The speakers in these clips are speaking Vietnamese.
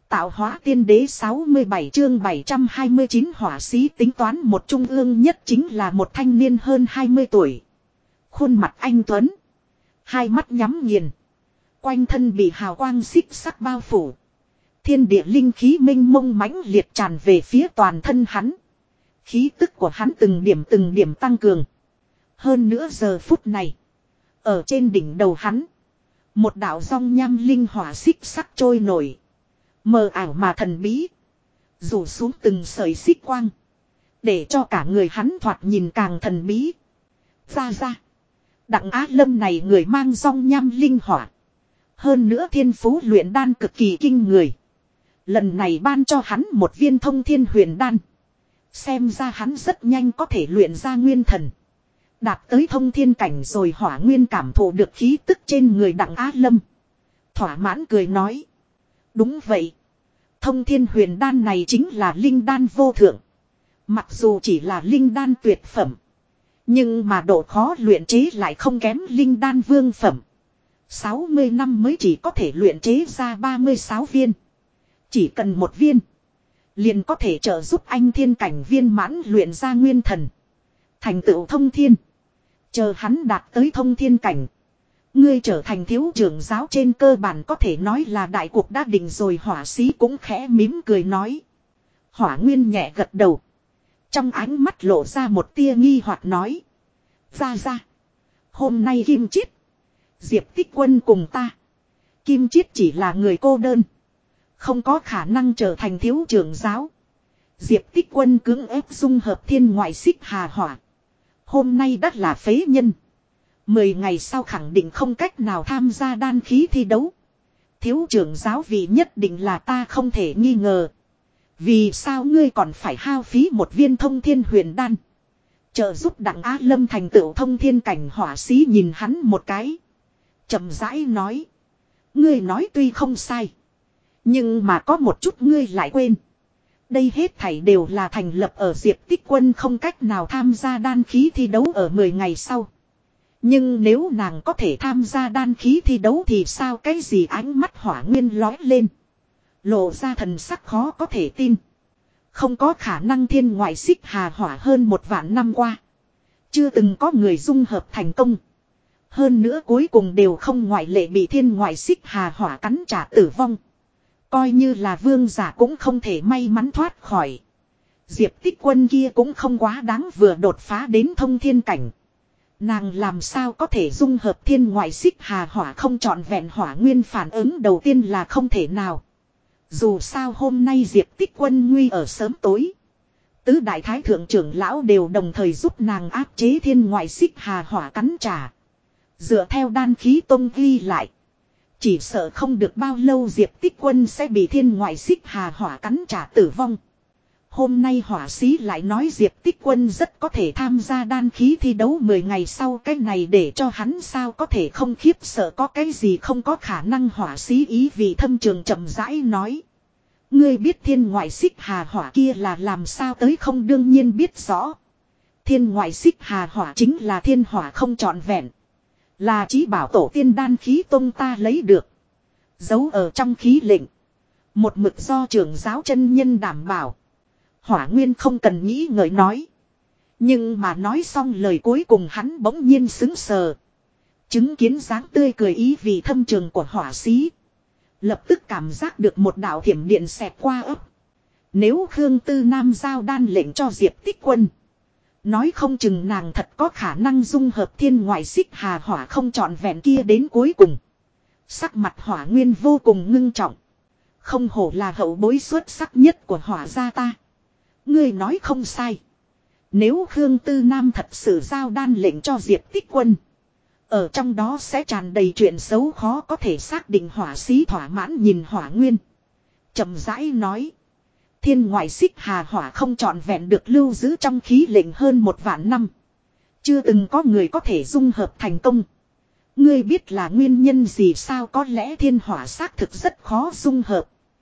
Tạo hóa tiên đế 67 chương 729 hỏa sĩ tính toán một trung ương nhất chính là một thanh niên hơn 20 tuổi. Khuôn mặt anh tuấn. Hai mắt nhắm nghiền. Quanh thân bị hào quang xích sắc bao phủ. Thiên địa linh khí minh mông mãnh liệt tràn về phía toàn thân hắn. Khí tức của hắn từng điểm tăng cường. Hơn nữa giờ phút này. Ở trên đỉnh đầu hắn. Một đạo rong nham linh hỏa xích sắc trôi nổi. Mờ ảo mà thần bí. Rủ xuống từng sợi xích quang. Để cho cả người hắn thoạt nhìn càng thần bí. Ra. Đặng Á Lâm này người mang rong nham linh hỏa. Hơn nữa thiên phú luyện đan cực kỳ kinh người. Lần này ban cho hắn một viên thông thiên huyền đan. Xem ra hắn rất nhanh có thể luyện ra nguyên thần. Đạt tới thông thiên cảnh rồi hỏa nguyên cảm thụ được khí tức trên người Đặng Á Lâm. Thỏa mãn cười nói. Đúng vậy. Thông thiên huyền đan này chính là linh đan vô thượng. Mặc dù chỉ là linh đan tuyệt phẩm. Nhưng mà độ khó luyện chế lại không kém linh đan vương phẩm. 60 năm mới chỉ có thể luyện chế ra 36 viên. Chỉ cần một viên. Liền có thể trợ giúp anh thiên cảnh viên mãn luyện ra nguyên thần. Thành tựu thông thiên. Chờ hắn đạt tới thông thiên cảnh. Ngươi trở thành thiếu trưởng giáo trên cơ bản có thể nói là đại cuộc đã định rồi. Hỏa sĩ cũng khẽ mím cười nói. Hỏa nguyên nhẹ gật đầu. Trong ánh mắt lộ ra một tia nghi hoặc nói. Ra. Hôm nay Kim Chiết. Diệp Tích Quân cùng ta. Kim Chiết chỉ là người cô đơn. Không có khả năng trở thành thiếu trưởng giáo. Diệp Tích Quân cưỡng ép dung hợp thiên ngoại xích hà hỏa. Hôm nay đã là phế nhân. 10 ngày sau khẳng định không cách nào tham gia đan khí thi đấu. Thiếu trưởng giáo vị nhất định là ta không thể nghi ngờ. Vì sao ngươi còn phải hao phí một viên thông thiên huyền đan? Trợ giúp Đặng Á Lâm thành tựu thông thiên cảnh. Hỏa sĩ nhìn hắn một cái. Chậm rãi nói. Ngươi nói tuy không sai. Nhưng mà có một chút ngươi lại quên. Đây hết thảy đều là thành lập ở Diệp Tích Quân không cách nào tham gia đan khí thi đấu ở 10 ngày sau. Nhưng nếu nàng có thể tham gia đan khí thi đấu thì sao? Cái gì? Ánh mắt hỏa nguyên lói lên. Lộ ra thần sắc khó có thể tin. Không có khả năng. Thiên ngoại xích hà hỏa hơn 1 vạn năm qua. Chưa từng có người dung hợp thành công. Hơn nữa cuối cùng đều không ngoại lệ bị thiên ngoại xích hà hỏa cắn trả tử vong. Coi như là vương giả cũng không thể may mắn thoát khỏi. Diệp Tích Quân kia cũng không quá đáng vừa đột phá đến thông thiên cảnh. Nàng làm sao có thể dung hợp thiên ngoại xích hà hỏa không trọn vẹn? Hỏa nguyên phản ứng đầu tiên là không thể nào. Dù sao hôm nay Diệp Tích Quân nguy ở sớm tối. Tứ đại thái thượng trưởng lão đều đồng thời giúp nàng áp chế thiên ngoại xích hà hỏa cắn trả. Dựa theo đan khí tông ghi lại. Chỉ sợ không được bao lâu Diệp Tích Quân sẽ bị thiên ngoại xích hà hỏa cắn trả tử vong. Hôm nay hỏa sĩ lại nói Diệp Tích Quân rất có thể tham gia đan khí thi đấu 10 ngày sau. Cái này để cho hắn sao có thể không khiếp sợ? Có cái gì không có khả năng? Hỏa sĩ ý vị thâm trường chậm rãi nói. Ngươi biết thiên ngoại xích hà hỏa kia là làm sao tới không? Đương nhiên biết rõ. Thiên ngoại xích hà hỏa chính là thiên hỏa không trọn vẹn. Là chí bảo tổ tiên đan khí tông ta lấy được. Giấu ở trong khí lệnh. Một mực do trưởng giáo chân nhân đảm bảo. Hỏa nguyên không cần nghĩ ngợi nói. Nhưng mà nói xong lời cuối cùng hắn bỗng nhiên sững sờ. Chứng kiến dáng tươi cười ý vì thâm trường của hỏa sĩ. Lập tức cảm giác được một đạo thiểm điện xẹt qua ấp. Nếu Khương Tư Nam giao đan lệnh cho Diệp Tích Quân. Nói không chừng nàng thật có khả năng dung hợp thiên ngoại xích hà hỏa không trọn vẹn kia đến cuối cùng. Sắc mặt hỏa nguyên vô cùng ngưng trọng. Không hổ là hậu bối xuất sắc nhất của hỏa gia ta. Ngươi nói không sai. Nếu Khương Tư Nam thật sự giao đan lệnh cho Diệp Tích Quân. Ở trong đó sẽ tràn đầy chuyện xấu khó có thể xác định. Hỏa sĩ thỏa mãn nhìn hỏa nguyên. Chậm rãi nói. Thiên ngoại xích hà hỏa không trọn vẹn được lưu giữ trong khí lệnh hơn 1 vạn năm. Chưa từng có người có thể dung hợp thành công. Ngươi biết là nguyên nhân gì sao? Có lẽ thiên hỏa xác thực rất khó dung hợp.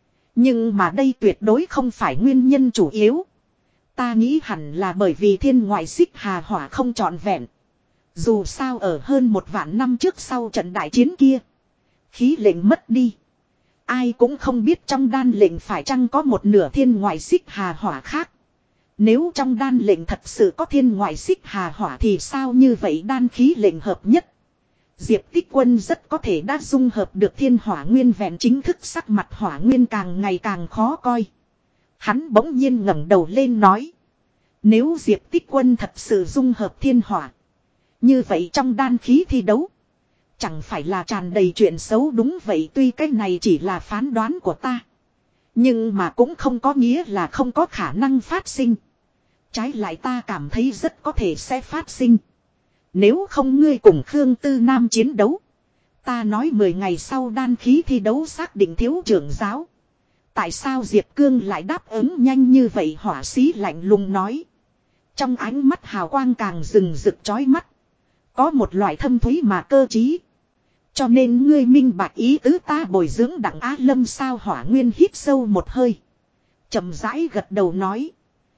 Nhưng mà đây tuyệt đối không phải nguyên nhân chủ yếu. Ta nghĩ hẳn là bởi vì thiên ngoại xích hà hỏa không trọn vẹn. Dù sao ở hơn 1 vạn năm trước sau trận đại chiến kia. Khí lệnh mất đi. Ai cũng không biết trong đan lệnh phải chăng có một nửa thiên ngoại xích hà hỏa khác. Nếu trong đan lệnh thật sự có thiên ngoại xích hà hỏa thì sao như vậy đan khí lệnh hợp nhất. Diệp Tích Quân rất có thể đã dung hợp được thiên hỏa nguyên vẹn chính thức sắc mặt hỏa nguyên càng ngày càng khó coi. Hắn bỗng nhiên ngẩng đầu lên nói. Nếu Diệp Tích Quân thật sự dung hợp thiên hỏa. Như vậy trong đan khí thi đấu. Chẳng phải là tràn đầy chuyện xấu đúng vậy tuy cái này chỉ là phán đoán của ta. Nhưng mà cũng không có nghĩa là không có khả năng phát sinh. Trái lại ta cảm thấy rất có thể sẽ phát sinh. Nếu không ngươi cùng Khương Tư Nam chiến đấu. Ta nói 10 ngày sau đan khí thi đấu xác định thiếu trưởng giáo. Tại sao Diệp Cương lại đáp ứng nhanh như vậy hỏa sĩ lạnh lùng nói. Trong ánh mắt hào quang càng rừng rực chói mắt. Có một loại thâm thúy mà cơ trí. Cho nên ngươi minh bạch ý tứ ta bồi dưỡng Đặng Á Lâm sao hỏa nguyên hít sâu một hơi. Chậm rãi gật đầu nói.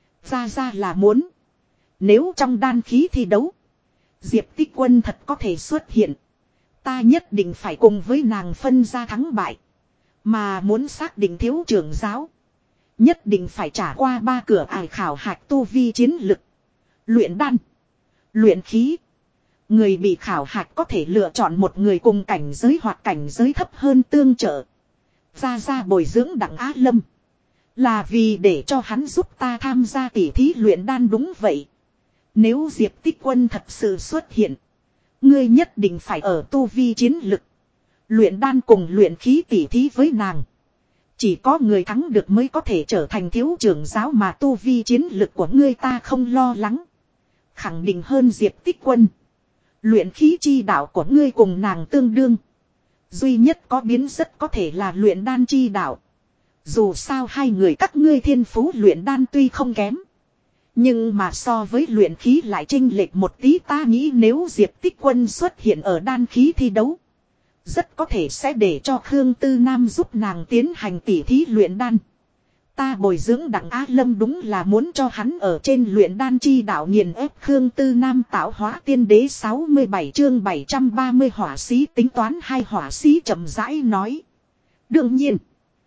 Ra là muốn. Nếu trong đan khí thi đấu. Diệp Tích Quân thật có thể xuất hiện. Ta nhất định phải cùng với nàng phân ra thắng bại. Mà muốn xác định thiếu trưởng giáo. Nhất định phải trả qua 3 cửa ải khảo hạch tu vi chiến lực. Luyện đan. Luyện khí. Người bị khảo hạch có thể lựa chọn một người cùng cảnh giới hoặc cảnh giới thấp hơn tương trợ. Ra bồi dưỡng Đặng Á Lâm. Là vì để cho hắn giúp ta tham gia tỉ thí luyện đan đúng vậy. Nếu Diệp Tích Quân thật sự xuất hiện. Ngươi nhất định phải ở tu vi chiến lực. Luyện đan cùng luyện khí tỉ thí với nàng. Chỉ có người thắng được mới có thể trở thành thiếu trưởng giáo mà tu vi chiến lực của ngươi ta không lo lắng. Khẳng định hơn Diệp Tích Quân. Luyện khí chi đạo của ngươi cùng nàng tương đương. Duy nhất có biến rất có thể là luyện đan chi đạo. Dù sao hai người các ngươi thiên phú luyện đan tuy không kém. Nhưng mà so với luyện khí lại chênh lệch một tí ta nghĩ nếu Diệp Tích Quân xuất hiện ở đan khí thi đấu. Rất có thể sẽ để cho Khương Tư Nam giúp nàng tiến hành tỉ thí luyện đan. Ta bồi dưỡng Đặng Á Lâm đúng là muốn cho hắn ở trên luyện đan chi đạo nghiền ép Khương Tư Nam tạo hóa tiên đế 67 chương 730 hỏa sĩ tính toán hai hỏa sĩ chậm rãi nói. Đương nhiên,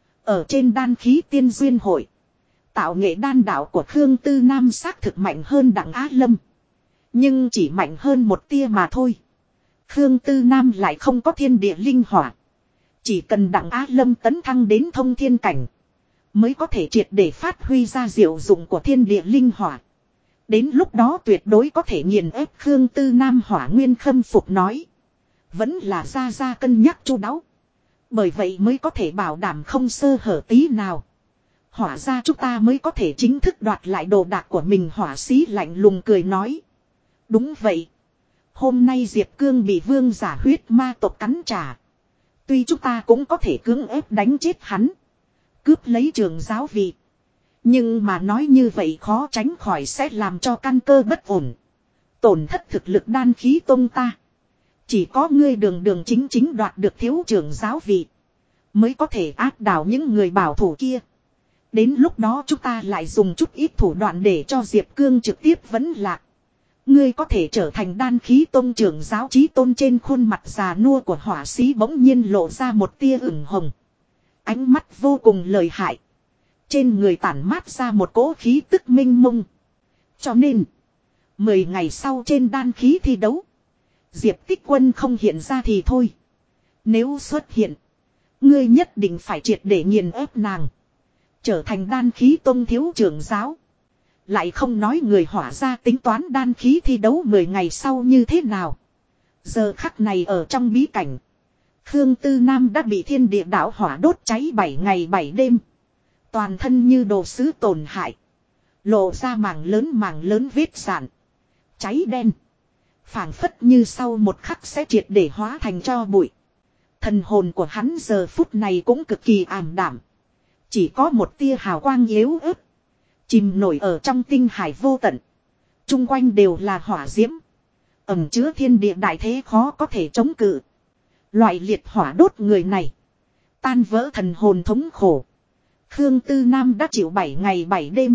ở trên đan khí tiên duyên hội, tạo nghệ đan đạo của Khương Tư Nam xác thực mạnh hơn Đặng Á Lâm. Nhưng chỉ mạnh hơn một tia mà thôi. Khương Tư Nam lại không có thiên địa linh hỏa. Chỉ cần Đặng Á Lâm tấn thăng đến thông thiên cảnh. Mới có thể triệt để phát huy ra diệu dụng của thiên địa linh hỏa. Đến lúc đó tuyệt đối có thể nghiền ép Khương Tư Nam hỏa nguyên khâm phục nói. Vẫn là ra cân nhắc chu đáo. Bởi vậy mới có thể bảo đảm không sơ hở tí nào. Hỏa ra chúng ta mới có thể chính thức đoạt lại đồ đạc của mình hỏa sĩ lạnh lùng cười nói. Đúng vậy. Hôm nay Diệp Cương bị vương giả huyết ma tộc cắn trả. Tuy chúng ta cũng có thể cưỡng ép đánh chết hắn. Cướp lấy trường giáo vị. Nhưng mà nói như vậy khó tránh khỏi sẽ làm cho căn cơ bất ổn. Tổn thất thực lực đan khí tông ta. Chỉ có ngươi đường chính đoạt được thiếu trưởng giáo vị. Mới có thể áp đảo những người bảo thủ kia. Đến lúc đó chúng ta lại dùng chút ít thủ đoạn để cho Diệp Cương trực tiếp vấn lạc. Ngươi có thể trở thành đan khí tôn trưởng giáo chí tôn trên khuôn mặt già nua của hỏa sĩ bỗng nhiên lộ ra một tia ửng hồng. Ánh mắt vô cùng lợi hại. Trên người tản mát ra một cỗ khí tức minh mông. Cho nên, 10 ngày sau trên đan khí thi đấu, Diệp Tích Quân không hiện ra thì thôi. Nếu xuất hiện, ngươi nhất định phải triệt để nghiền ép nàng. Trở thành đan khí tôn thiếu trưởng giáo. Lại không nói người hỏa ra tính toán đan khí thi đấu 10 ngày sau như thế nào. Giờ khắc này ở trong bí cảnh. Khương Tư Nam đã bị thiên địa đạo hỏa đốt cháy 7 ngày 7 đêm. Toàn thân như đồ sứ tổn hại. Lộ ra mảng lớn vết sạn. Cháy đen. Phảng phất như sau một khắc sẽ triệt để hóa thành tro bụi. Thần hồn của hắn giờ phút này cũng cực kỳ ảm đạm. Chỉ có một tia hào quang yếu ớt. Chìm nổi ở trong tinh hải vô tận. Trung quanh đều là hỏa diễm. Ẩm chứa thiên địa đại thế khó có thể chống cự. Loại liệt hỏa đốt người này. Tan vỡ thần hồn thống khổ. Khương Tư Nam đã chịu 7 ngày 7 đêm.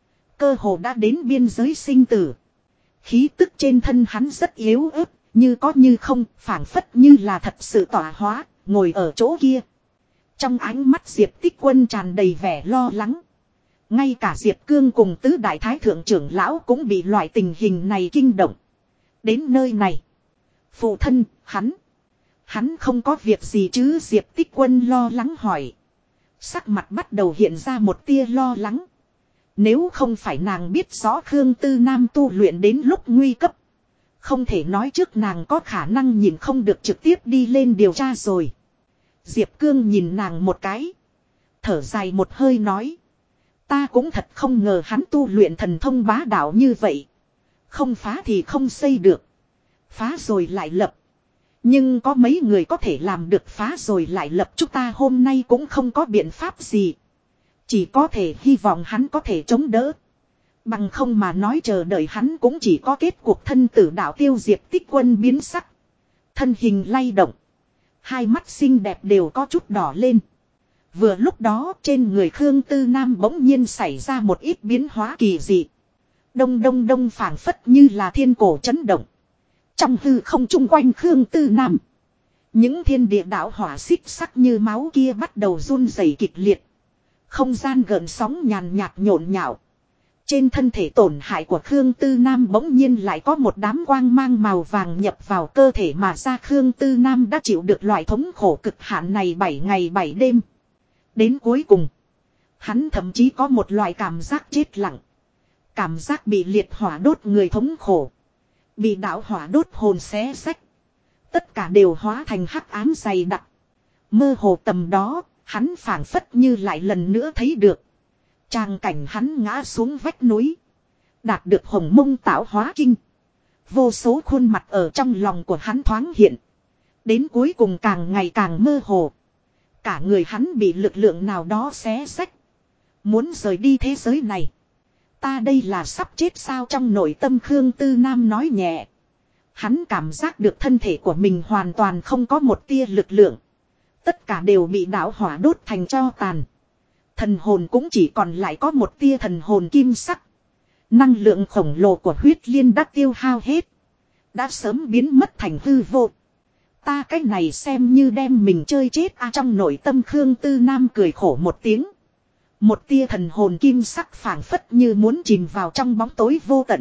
Cơ hồ đã đến biên giới sinh tử. Khí tức trên thân hắn rất yếu ớt. Như có như không, phảng phất như là thật sự tỏa hóa, ngồi ở chỗ kia. Trong ánh mắt Diệp Tích Quân tràn đầy vẻ lo lắng. Ngay cả Diệp Cương cùng tứ đại thái thượng trưởng lão cũng bị loại tình hình này kinh động. Đến nơi này. Phụ thân, Hắn không có việc gì chứ? Diệp Tích Quân lo lắng hỏi. Sắc mặt bắt đầu hiện ra một tia lo lắng. Nếu không phải nàng biết rõ Khương Tư Nam tu luyện đến lúc nguy cấp. Không thể nói trước nàng có khả năng nhìn không được trực tiếp đi lên điều tra rồi. Diệp Cương nhìn nàng một cái. Thở dài một hơi nói. Ta cũng thật không ngờ hắn tu luyện thần thông bá đạo như vậy. Không phá thì không xây được. Phá rồi lại lập. Nhưng có mấy người có thể làm được phá rồi lại lập, chúng ta hôm nay cũng không có biện pháp gì. Chỉ có thể hy vọng hắn có thể chống đỡ. Bằng không mà nói chờ đợi hắn cũng chỉ có kết cuộc thân tử đạo tiêu. Diệp Tích Quân biến sắc. Thân hình lay động. Hai mắt xinh đẹp đều có chút đỏ lên. Vừa lúc đó trên người Khương Tư Nam bỗng nhiên xảy ra một ít biến hóa kỳ dị. Đông đông đông phảng phất như là thiên cổ chấn động. Trong hư không chung quanh Khương Tư Nam. Những thiên địa đạo hỏa xích sắc như máu kia bắt đầu run rẩy kịch liệt. Không gian gợn sóng nhàn nhạt nhộn nhạo. Trên thân thể tổn hại của Khương Tư Nam bỗng nhiên lại có một đám quang mang màu vàng nhập vào cơ thể mà ra. Khương Tư Nam đã chịu được loại thống khổ cực hạn này 7 ngày 7 đêm. Đến cuối cùng, hắn thậm chí có một loại cảm giác chết lặng. Cảm giác bị liệt hỏa đốt người thống khổ. Bị đạo hỏa đốt hồn xé xách. Tất cả đều hóa thành hắc ám dày đặc. Mơ hồ tầm đó, hắn phảng phất như lại lần nữa thấy được. Tràng cảnh hắn ngã xuống vách núi. Đạt được hồng mông tạo hóa kinh. Vô số khuôn mặt ở trong lòng của hắn thoáng hiện. Đến cuối cùng càng ngày càng mơ hồ. Cả người hắn bị lực lượng nào đó xé xách. Muốn rời đi thế giới này. Ta đây là sắp chết sao? Trong nội tâm Khương Tư Nam nói nhẹ. Hắn cảm giác được thân thể của mình hoàn toàn không có một tia lực lượng. Tất cả đều bị đạo hỏa đốt thành tro tàn. Thần hồn cũng chỉ còn lại có một tia thần hồn kim sắc. Năng lượng khổng lồ của huyết liên đã tiêu hao hết. Đã sớm biến mất thành hư vô. Ta cái này xem như đem mình chơi chết trong nội tâm Khương Tư Nam cười khổ một tiếng. Một tia thần hồn kim sắc phảng phất như muốn chìm vào trong bóng tối vô tận.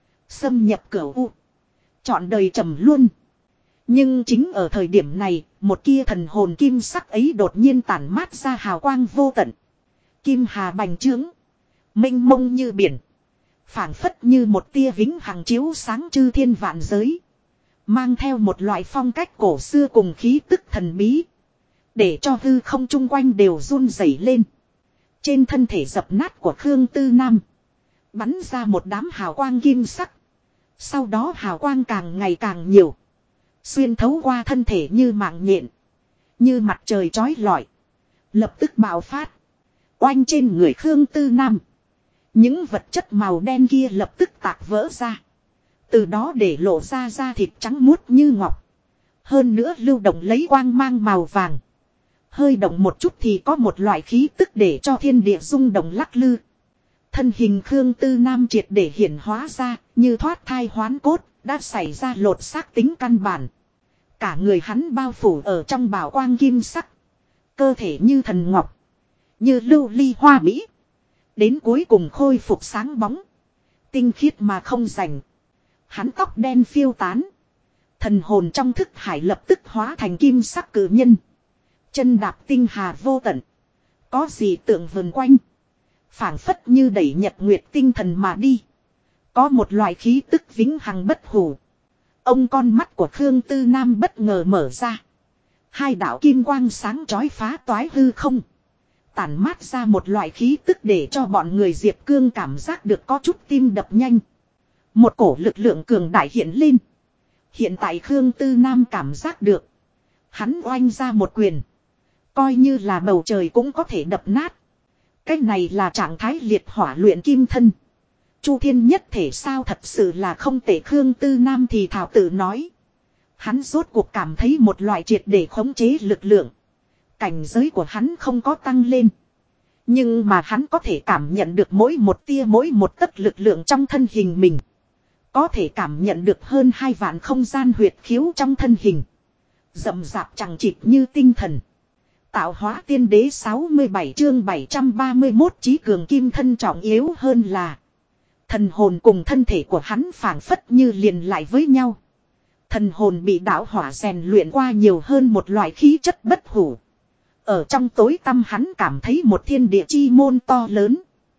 Xâm nhập cửu u. Chọn đời trầm luôn. Nhưng chính ở thời điểm này, một kia thần hồn kim sắc ấy đột nhiên tản mát ra hào quang vô tận. Kim hà bành trướng. Mênh mông như biển. Phảng phất như một tia vĩnh hằng chiếu sáng chư thiên vạn giới. Mang theo một loại phong cách cổ xưa cùng khí tức thần bí. Để cho hư không chung quanh đều run rẩy lên. Trên thân thể dập nát của Khương Tư Nam. Bắn ra một đám hào quang kim sắc. Sau đó hào quang càng ngày càng nhiều. Xuyên thấu qua thân thể như mạng nhện. Như mặt trời chói lọi. Lập tức bạo phát. Oanh trên người Khương Tư Nam. Những vật chất màu đen kia lập tức tạc vỡ ra. Từ đó để lộ ra da thịt trắng muốt như ngọc. Hơn nữa lưu động lấy quang mang màu vàng. Hơi động một chút thì có một loại khí tức để cho thiên địa rung động lắc lư. Thân hình Khương Tư Nam triệt để hiển hóa ra, như thoát thai hoán cốt, đã xảy ra lột xác tính căn bản. Cả người hắn bao phủ ở trong bảo quang kim sắc. Cơ thể như thần ngọc, như lưu ly hoa mỹ. Đến cuối cùng khôi phục sáng bóng. Tinh khiết mà không rành. Hắn tóc đen phiêu tán. Thần hồn trong thức hải lập tức hóa thành kim sắc cử nhân. Chân đạp tinh hà vô tận. Có gì tượng vần quanh. Phảng phất như đẩy nhật nguyệt tinh thần mà đi. Có một loại khí tức vĩnh hằng bất hủ. Ông con mắt của Khương Tư Nam bất ngờ mở ra. Hai đạo kim quang sáng chói phá toái hư không. Tản mát ra một loại khí tức để cho bọn người Diệp Cương cảm giác được có chút tim đập nhanh. Một cổ lực lượng cường đại hiện lên. Hiện tại Khương Tư Nam cảm giác được. Hắn oanh ra một quyền. Coi như là bầu trời cũng có thể đập nát. Cái này là trạng thái liệt hỏa luyện kim thân. Chu thiên nhất thể sao thật sự là không tệ. Khương Tư Nam thì thảo tự nói. Hắn rốt cuộc cảm thấy một loại triệt để khống chế lực lượng. Cảnh giới của hắn không có tăng lên. Nhưng mà hắn có thể cảm nhận được mỗi một tia mỗi một tấc lực lượng trong thân hình mình. Có thể cảm nhận được hơn 2 vạn không gian huyệt khiếu trong thân hình. Rậm rạp chẳng chịt như tinh thần. Tạo hóa tiên đế 67 chương 731 chí cường kim thân trọng yếu hơn là. Thần hồn cùng thân thể của hắn phảng phất như liền lại với nhau. Thần hồn bị đạo hỏa rèn luyện qua nhiều hơn một loại khí chất bất hủ. Ở trong tối tâm hắn cảm thấy một thiên địa chi môn to lớn.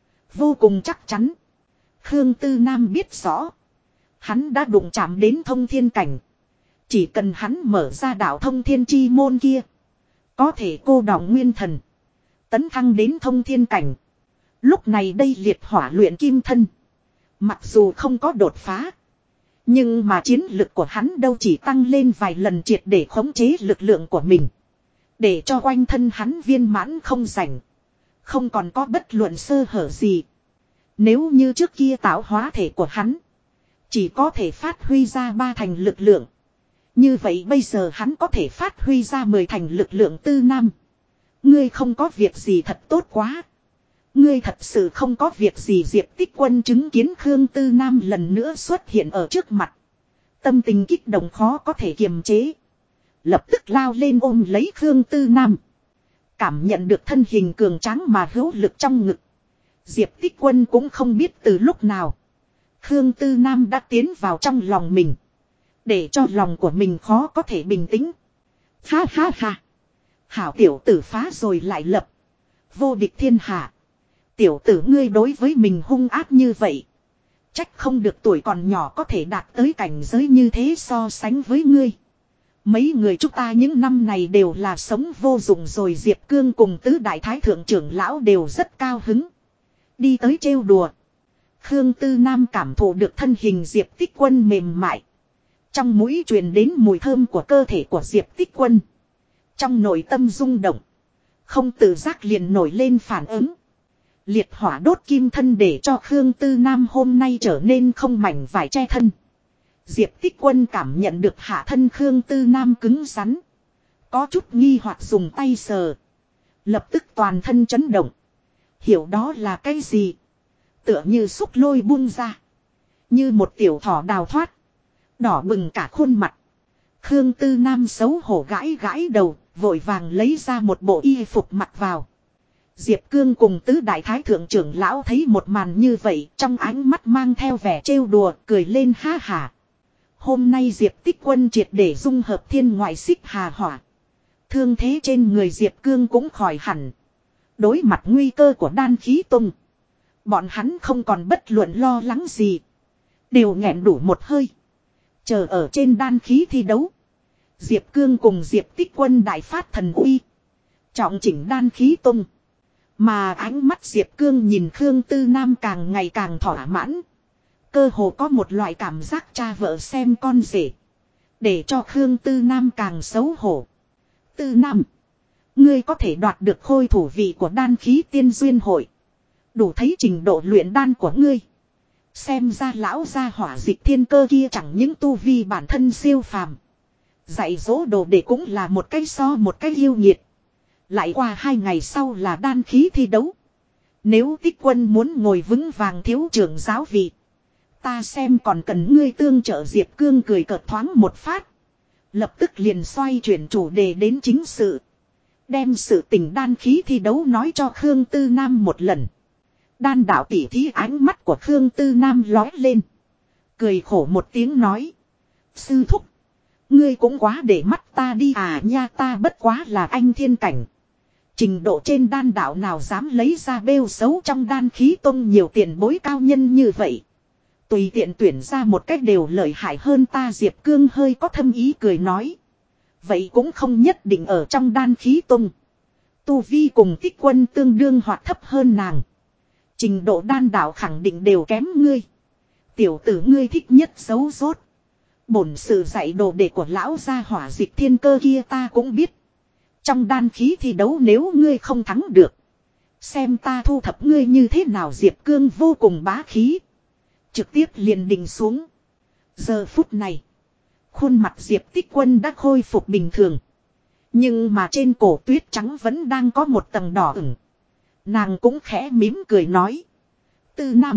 Vô cùng chắc chắn. Khương Tư Nam biết rõ. Hắn đã đụng chạm đến thông thiên cảnh. Chỉ cần hắn mở ra đạo thông thiên chi môn kia. Có thể cô đọng nguyên thần. Tấn thăng đến thông thiên cảnh. Lúc này đây liệt hỏa luyện kim thân. Mặc dù không có đột phá. Nhưng mà chiến lực của hắn đâu chỉ tăng lên vài lần triệt để khống chế lực lượng của mình. Để cho quanh thân hắn viên mãn không rảnh. Không còn có bất luận sơ hở gì. Nếu như trước kia tạo hóa thể của hắn. Chỉ có thể phát huy ra 3 thành lực lượng. Như vậy bây giờ hắn có thể phát huy ra 10 thành lực lượng. Tư Nam. Ngươi không có việc gì thật tốt quá. Ngươi thật sự không có việc gì. Diệp Tích Quân chứng kiến Khương Tư Nam lần nữa xuất hiện ở trước mặt. Tâm tình kích động khó có thể kiềm chế. Lập tức lao lên ôm lấy Khương Tư Nam. Cảm nhận được thân hình cường tráng mà hữu lực trong ngực. Diệp Tích Quân cũng không biết từ lúc nào. Khương Tư Nam đã tiến vào trong lòng mình. Để cho lòng của mình khó có thể bình tĩnh. Ha ha ha. Hảo tiểu tử phá rồi lại lập. Vô địch thiên hạ. Tiểu tử ngươi đối với mình hung ác như vậy. Trách không được tuổi còn nhỏ có thể đạt tới cảnh giới như thế so sánh với ngươi. Mấy người chúng ta những năm này đều là sống vô dụng rồi. Diệp Cương cùng tứ đại thái thượng trưởng lão đều rất cao hứng. Đi tới trêu đùa. Khương Tư Nam cảm thụ được thân hình Diệp Tích Quân mềm mại. Trong mũi truyền đến mùi thơm của cơ thể của Diệp Tích Quân. Trong nội tâm rung động. Không tự giác liền nổi lên phản ứng. Liệt hỏa đốt kim thân để cho Khương Tư Nam hôm nay trở nên không mảnh vải che thân. Diệp Tích Quân cảm nhận được hạ thân Khương Tư Nam cứng rắn. Có chút nghi hoặc dùng tay sờ. Lập tức toàn thân chấn động. Hiểu đó là cái gì? Tựa như xúc lôi buông ra. Như một tiểu thỏ đào thoát. Đỏ bừng cả khuôn mặt. Khương Tư Nam xấu hổ gãi gãi đầu. Vội vàng lấy ra một bộ y phục mặc vào. Diệp Cương cùng tứ đại thái thượng trưởng lão thấy một màn như vậy. Trong ánh mắt mang theo vẻ trêu đùa. Cười lên ha hả. Hôm nay Diệp Tích Quân triệt để dung hợp thiên ngoại xích hà hỏa. Thương thế trên người Diệp Cương cũng khỏi hẳn. Đối mặt nguy cơ của đan khí tung. Bọn hắn không còn bất luận lo lắng gì. Đều nghẹn đủ một hơi. Chờ ở trên đan khí thi đấu. Diệp Cương cùng Diệp Tích Quân đại phát thần uy. Trọng chỉnh đan khí tung. Mà ánh mắt Diệp Cương nhìn Khương Tư Nam càng ngày càng thỏa mãn. Cơ hồ có một loại cảm giác cha vợ xem con rể. Để cho Khương Tư Nam càng xấu hổ. Tư Nam. Ngươi có thể đoạt được khôi thủ vị của đan khí tiên duyên hội. Đủ thấy trình độ luyện đan của ngươi. Xem ra lão gia hỏa dịch thiên cơ kia chẳng những tu vi bản thân siêu phàm. Dạy dỗ đồ để cũng là một cái so một cái yêu nghiệt. Lại qua 2 ngày sau là đan khí thi đấu. Nếu Tích Quân muốn ngồi vững vàng thiếu trưởng giáo vị. Ta xem còn cần ngươi tương trợ. Diệp Cương cười cợt thoáng một phát. Lập tức liền xoay chuyển chủ đề đến chính sự. Đem sự tình đan khí thi đấu nói cho Khương Tư Nam một lần. Đan đạo tỉ thí ánh mắt của Khương Tư Nam lói lên. Cười khổ một tiếng nói. Sư thúc. Ngươi cũng quá để mắt ta đi à nha, ta bất quá là anh thiên cảnh. Trình độ trên đan đạo nào dám lấy ra bêu xấu trong đan khí tông nhiều tiền bối cao nhân như vậy. Tùy tiện tuyển ra một cách đều lợi hại hơn ta. Diệp Cương hơi có thâm ý cười nói. Vậy cũng không nhất định ở trong đan khí tông. Tu vi cùng Tích Quân tương đương hoặc thấp hơn nàng. Trình độ đan đạo khẳng định đều kém ngươi. Tiểu tử ngươi thích nhất xấu rốt. Bổn sự dạy đồ đệ của lão gia hỏa dịch thiên cơ kia ta cũng biết. Trong đan khí thi đấu nếu ngươi không thắng được. Xem ta thu thập ngươi như thế nào. Diệp Cương vô cùng bá khí. Trực tiếp liền đình xuống. Giờ phút này. Khuôn mặt Diệp Tích Quân đã khôi phục bình thường. Nhưng mà trên cổ tuyết trắng vẫn đang có một tầng đỏ ửng. Nàng cũng khẽ mím cười nói. Tư Nam.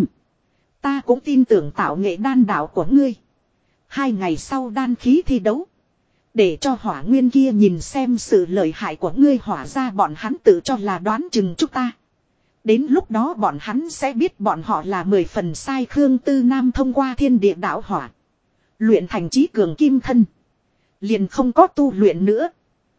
Ta cũng tin tưởng tạo nghệ đan đạo của ngươi. 2 ngày sau đan khí thi đấu. Để cho hỏa nguyên kia nhìn xem sự lợi hại của ngươi hỏa ra bọn hắn tự cho là đoán chừng chúng ta. Đến lúc đó bọn hắn sẽ biết bọn họ là 10 phần sai. Khương Tư Nam thông qua thiên địa đạo hỏa. Luyện thành chí cường kim thân. Liền không có tu luyện nữa.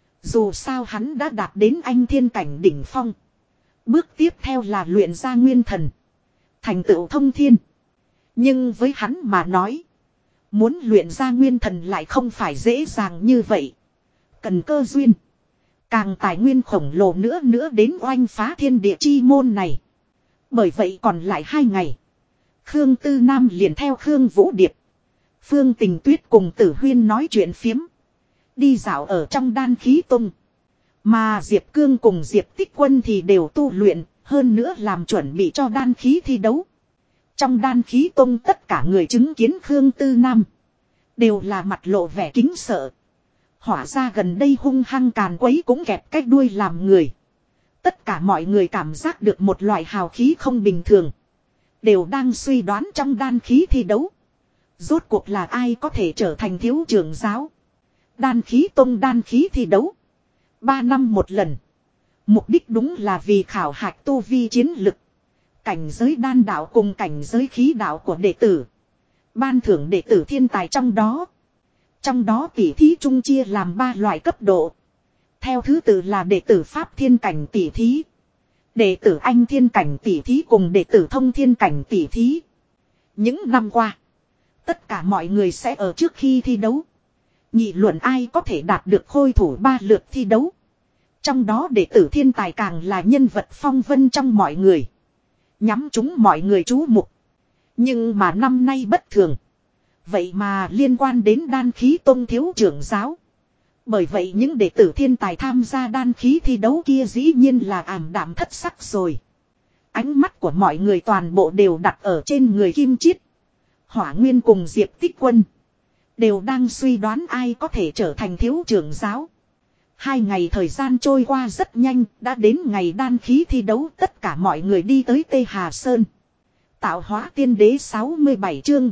Dù sao hắn đã đạt đến anh thiên cảnh đỉnh phong. Bước tiếp theo là luyện ra nguyên thần. Thành tựu thông thiên. Nhưng với hắn mà nói. Muốn luyện ra nguyên thần lại không phải dễ dàng như vậy. Cần cơ duyên. Càng tài nguyên khổng lồ nữa đến oanh phá thiên địa chi môn này. Bởi vậy còn lại 2 ngày. Khương Tư Nam liền theo Khương Vũ Điệp. Phương Tình Tuyết cùng Tử Huyên nói chuyện phiếm. Đi dạo ở trong đan khí tung. Mà Diệp Cương cùng Diệp Tích Quân thì đều tu luyện. Hơn nữa làm chuẩn bị cho đan khí thi đấu. Trong đan khí tung tất cả người chứng kiến Khương Tư Nam. Đều là mặt lộ vẻ kính sợ. Hỏa ra gần đây hung hăng càn quấy cũng kẹp cái đuôi làm người. Tất cả mọi người cảm giác được một loại hào khí không bình thường. Đều đang suy đoán trong đan khí thi đấu. Rốt cuộc là ai có thể trở thành thiếu trưởng giáo. Đan khí tông đan khí thi đấu. 3 năm một lần. Mục đích đúng là vì khảo hạch tu vi chiến lực. Cảnh giới đan đạo cùng cảnh giới khí đạo của đệ tử. Ban thưởng đệ tử thiên tài trong đó. Trong đó tỷ thí chung chia làm 3 loại cấp độ. Theo thứ tự là đệ tử Pháp thiên cảnh tỷ thí. Đệ tử Anh thiên cảnh tỷ thí cùng đệ tử Thông thiên cảnh tỷ thí. Những năm qua. Tất cả mọi người sẽ ở trước khi thi đấu. Nghị luận ai có thể đạt được khôi thủ 3 lượt thi đấu. Trong đó đệ tử thiên tài càng là nhân vật phong vân trong mọi người. Nhắm chúng mọi người chú mục. Nhưng mà năm nay bất thường. Vậy mà liên quan đến đan khí tông thiếu trưởng giáo. Bởi vậy những đệ tử thiên tài tham gia đan khí thi đấu kia dĩ nhiên là ảm đạm thất sắc rồi. Ánh mắt của mọi người toàn bộ đều đặt ở trên người Kim Chiết. Hỏa Nguyên cùng Diệp Tích Quân. Đều đang suy đoán ai có thể trở thành thiếu trưởng giáo. 2 ngày thời gian trôi qua rất nhanh, đã đến ngày đan khí thi đấu tất cả mọi người đi tới Tê Hà Sơn. Tạo hóa tiên đế 67 chương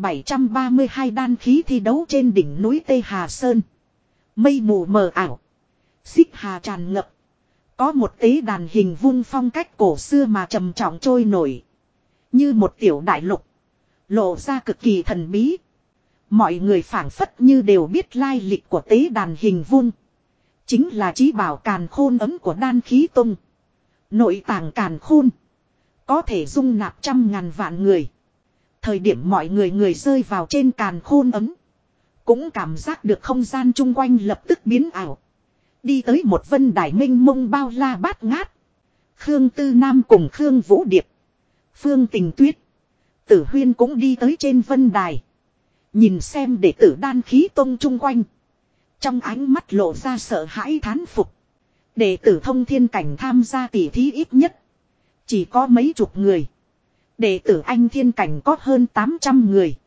732 đan khí thi đấu trên đỉnh núi Tê Hà Sơn. Mây mù mờ ảo. Xích hà tràn ngập. Có một tế đàn hình vuông phong cách cổ xưa mà trầm trọng trôi nổi. Như một tiểu đại lục. Lộ ra cực kỳ thần bí. Mọi người phảng phất như đều biết lai lịch của tế đàn hình vuông. Chính là chí bảo càn khôn ấm của đan khí tông. Nội tàng càn khôn. Có thể dung nạp 100.000 vạn người. Thời điểm mọi người rơi vào trên càn khôn ấm. Cũng cảm giác được không gian chung quanh lập tức biến ảo. Đi tới một vân đài minh mông bao la bát ngát. Khương Tư Nam cùng Khương Vũ Điệp. Phương Tình Tuyết. Tử Huyên cũng đi tới trên vân đài. Nhìn xem đệ tử đan khí tông chung quanh. Trong ánh mắt lộ ra sợ hãi thán phục. Đệ tử thông thiên cảnh tham gia tỷ thí ít nhất. Chỉ có mấy chục người. Đệ tử Anh thiên cảnh có hơn 800 người.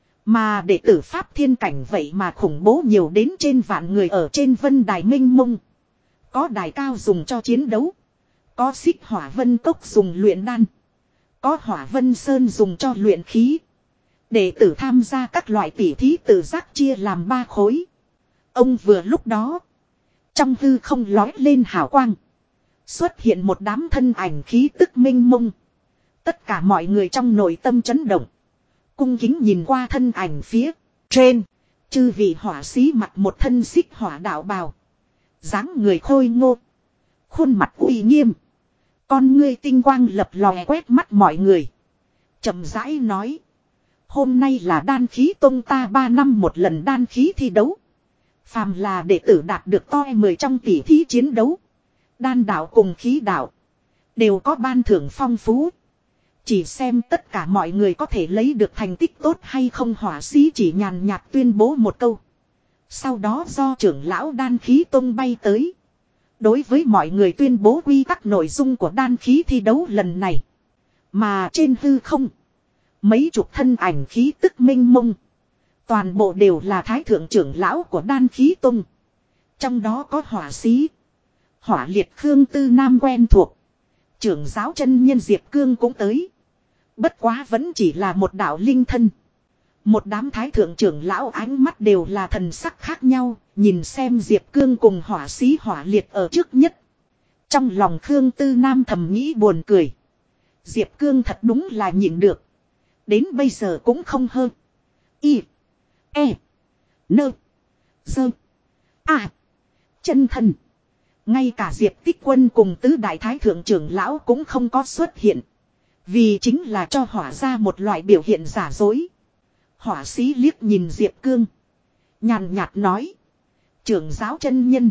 Mà đệ tử Pháp thiên cảnh vậy mà khủng bố nhiều đến trên vạn người ở trên vân đài minh mông. Có đài cao dùng cho chiến đấu. Có xích hỏa vân cốc dùng luyện đan. Có hỏa vân sơn dùng cho luyện khí. Đệ tử tham gia các loại tỷ thí tự giác chia làm 3 khối. Ông vừa lúc đó. Trong hư không lói lên hào quang. Xuất hiện một đám thân ảnh khí tức minh mông. Tất cả mọi người trong nội tâm chấn động. Cung kính nhìn qua thân ảnh phía trên. Chư vị hỏa sĩ mặc một thân xích hỏa đạo bào. Dáng người khôi ngô. Khuôn mặt uy nghiêm. Con ngươi tinh quang lập lòe quét mắt mọi người. Chậm rãi nói. Hôm nay là đan khí tông ta 3 năm một lần đan khí thi đấu. Phàm là đệ tử đạt được toi 10 trong tỷ thí chiến đấu. Đan đạo cùng khí đạo. Đều có ban thưởng phong phú. Chỉ xem tất cả mọi người có thể lấy được thành tích tốt hay không hỏa sĩ chỉ nhàn nhạt tuyên bố một câu. Sau đó do trưởng lão đan khí tông bay tới. Đối với mọi người tuyên bố quy tắc nội dung của đan khí thi đấu lần này. Mà trên hư không. Mấy chục thân ảnh khí tức minh mông. Toàn bộ đều là thái thượng trưởng lão của đan khí tông. Trong đó có hỏa sĩ. Hỏa liệt Khương Tư Nam quen thuộc. Trưởng giáo chân nhân Diệp Cương cũng tới. Bất quá vẫn chỉ là một đạo linh thân. Một đám thái thượng trưởng lão ánh mắt đều là thần sắc khác nhau, nhìn xem Diệp Cương cùng hỏa sĩ hỏa liệt ở trước nhất. Trong lòng Khương Tư Nam thầm nghĩ buồn cười. Diệp Cương thật đúng là nhịn được. Đến bây giờ cũng không hơn. Y. E. Nơ. Dơ. À. Chân thần. Ngay cả Diệp Tích Quân cùng tứ đại thái thượng trưởng lão cũng không có xuất hiện. Vì chính là cho hỏa ra một loại biểu hiện giả dối. Hỏa sĩ liếc nhìn Diệp Cương. Nhàn nhạt nói. Trưởng giáo chân nhân.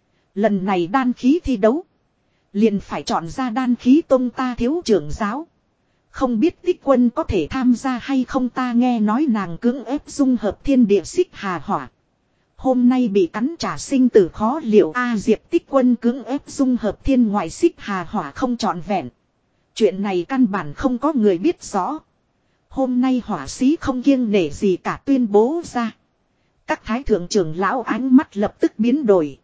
Lần này đan khí thi đấu. Liền phải chọn ra đan khí tông ta thiếu trưởng giáo. Không biết Tích Quân có thể tham gia hay không, ta nghe nói nàng cưỡng ép dung hợp thiên địa xích hà hỏa. Hôm nay bị cắn trả sinh tử khó liệu a. Diệp Tích Quân cưỡng ép dung hợp thiên ngoại xích hà hỏa không trọn vẹn. Chuyện này căn bản không có người biết rõ. Hôm nay hỏa sĩ không kiêng nể gì cả tuyên bố ra. Các thái thượng trưởng lão ánh mắt lập tức biến đổi.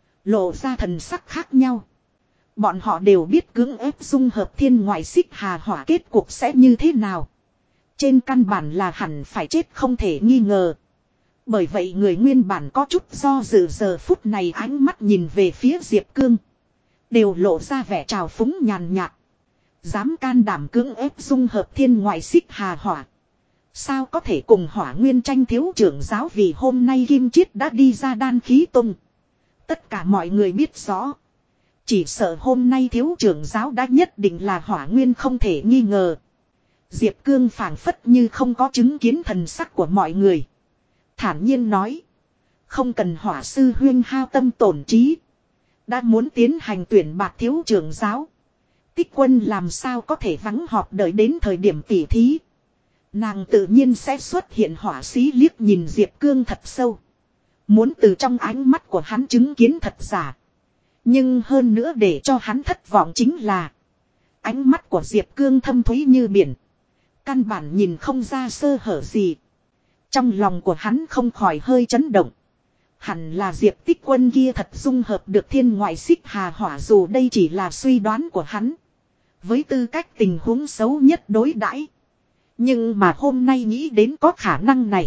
Lộ ra thần sắc khác nhau. Bọn họ đều biết cưỡng ép dung hợp thiên ngoại xích hà hỏa kết cục sẽ như thế nào. Trên căn bản là hẳn phải chết không thể nghi ngờ. Bởi vậy người nguyên bản có chút do dự giờ phút này ánh mắt nhìn về phía Diệp Cương. Đều lộ ra vẻ trào phúng nhàn nhạt. Dám can đảm cưỡng ép dung hợp thiên ngoại xích hà hỏa. Sao có thể cùng hỏa nguyên tranh thiếu trưởng giáo, vì hôm nay Kim Chiết đã đi ra đan khí tông. Tất cả mọi người biết rõ. Chỉ sợ hôm nay thiếu trưởng giáo đã nhất định là hỏa nguyên không thể nghi ngờ. Diệp Cương phảng phất như không có chứng kiến thần sắc của mọi người. Thản nhiên nói. Không cần hỏa sư huyên hao tâm tổn trí. Đã muốn tiến hành tuyển bạc thiếu trưởng giáo. Tích Quân làm sao có thể vắng họp đợi đến thời điểm tỉ thí. Nàng tự nhiên sẽ xuất hiện. Hỏa sĩ liếc nhìn Diệp Cương thật sâu. Muốn từ trong ánh mắt của hắn chứng kiến thật giả. Nhưng hơn nữa để cho hắn thất vọng chính là. Ánh mắt của Diệp Cương thâm thúy như biển. Căn bản nhìn không ra sơ hở gì. Trong lòng của hắn không khỏi hơi chấn động. Hẳn là Diệp Tích Quân kia thật dung hợp được thiên ngoại xích hà hỏa, dù đây chỉ là suy đoán của hắn. Với tư cách tình huống xấu nhất đối đãi. Nhưng mà hôm nay nghĩ đến có khả năng này.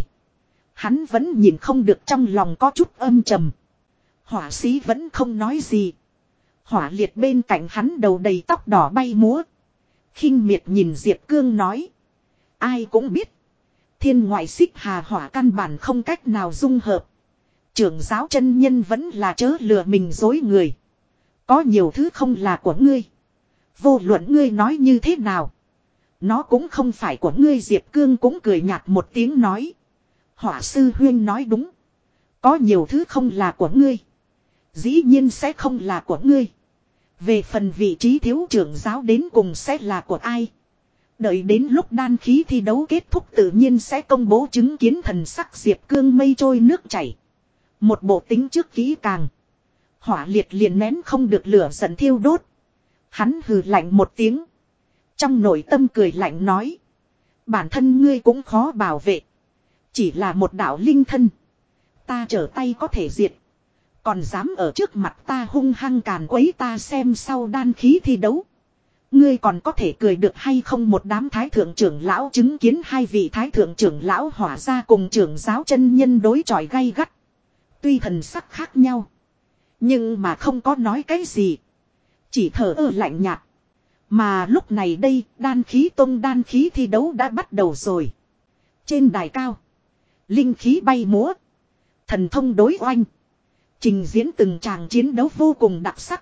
Hắn vẫn nhìn không được, trong lòng có chút âm trầm. Hỏa sĩ vẫn không nói gì. Hỏa liệt bên cạnh hắn đầu đầy tóc đỏ bay múa. Khinh miệt nhìn Diệp Cương nói. Ai cũng biết. Thiên ngoại xích hà hỏa căn bản không cách nào dung hợp. Trưởng giáo chân nhân vẫn là chớ lừa mình dối người. Có nhiều thứ không là của ngươi. Vô luận ngươi nói như thế nào. Nó cũng không phải của ngươi. Diệp Cương cũng cười nhạt một tiếng nói. Hỏa sư huyên nói đúng. Có nhiều thứ không là của ngươi. Dĩ nhiên sẽ không là của ngươi. Về phần vị trí thiếu trưởng giáo đến cùng sẽ là của ai. Đợi đến lúc đan khí thi đấu kết thúc tự nhiên sẽ công bố. Chứng kiến thần sắc Diệp Cương mây trôi nước chảy. Một bộ tính trước kỹ càng. Hỏa liệt liền nén không được lửa giận thiêu đốt. Hắn hừ lạnh một tiếng. Trong nội tâm cười lạnh nói. Bản thân ngươi cũng khó bảo vệ. Chỉ là một đạo linh thân. Ta trở tay có thể diệt. Còn dám ở trước mặt ta hung hăng càn quấy, ta xem sau đan khí thi đấu. Ngươi còn có thể cười được hay không? Một đám thái thượng trưởng lão chứng kiến hai vị thái thượng trưởng lão hỏa ra cùng trưởng giáo chân nhân đối chọi gay gắt. Tuy thần sắc khác nhau. Nhưng mà không có nói cái gì. Chỉ thở ơ lạnh nhạt. Mà lúc này đây đan khí tông đan khí thi đấu đã bắt đầu rồi. Trên đài cao. Linh khí bay múa. Thần thông đối oanh. Trình diễn từng tràng chiến đấu vô cùng đặc sắc.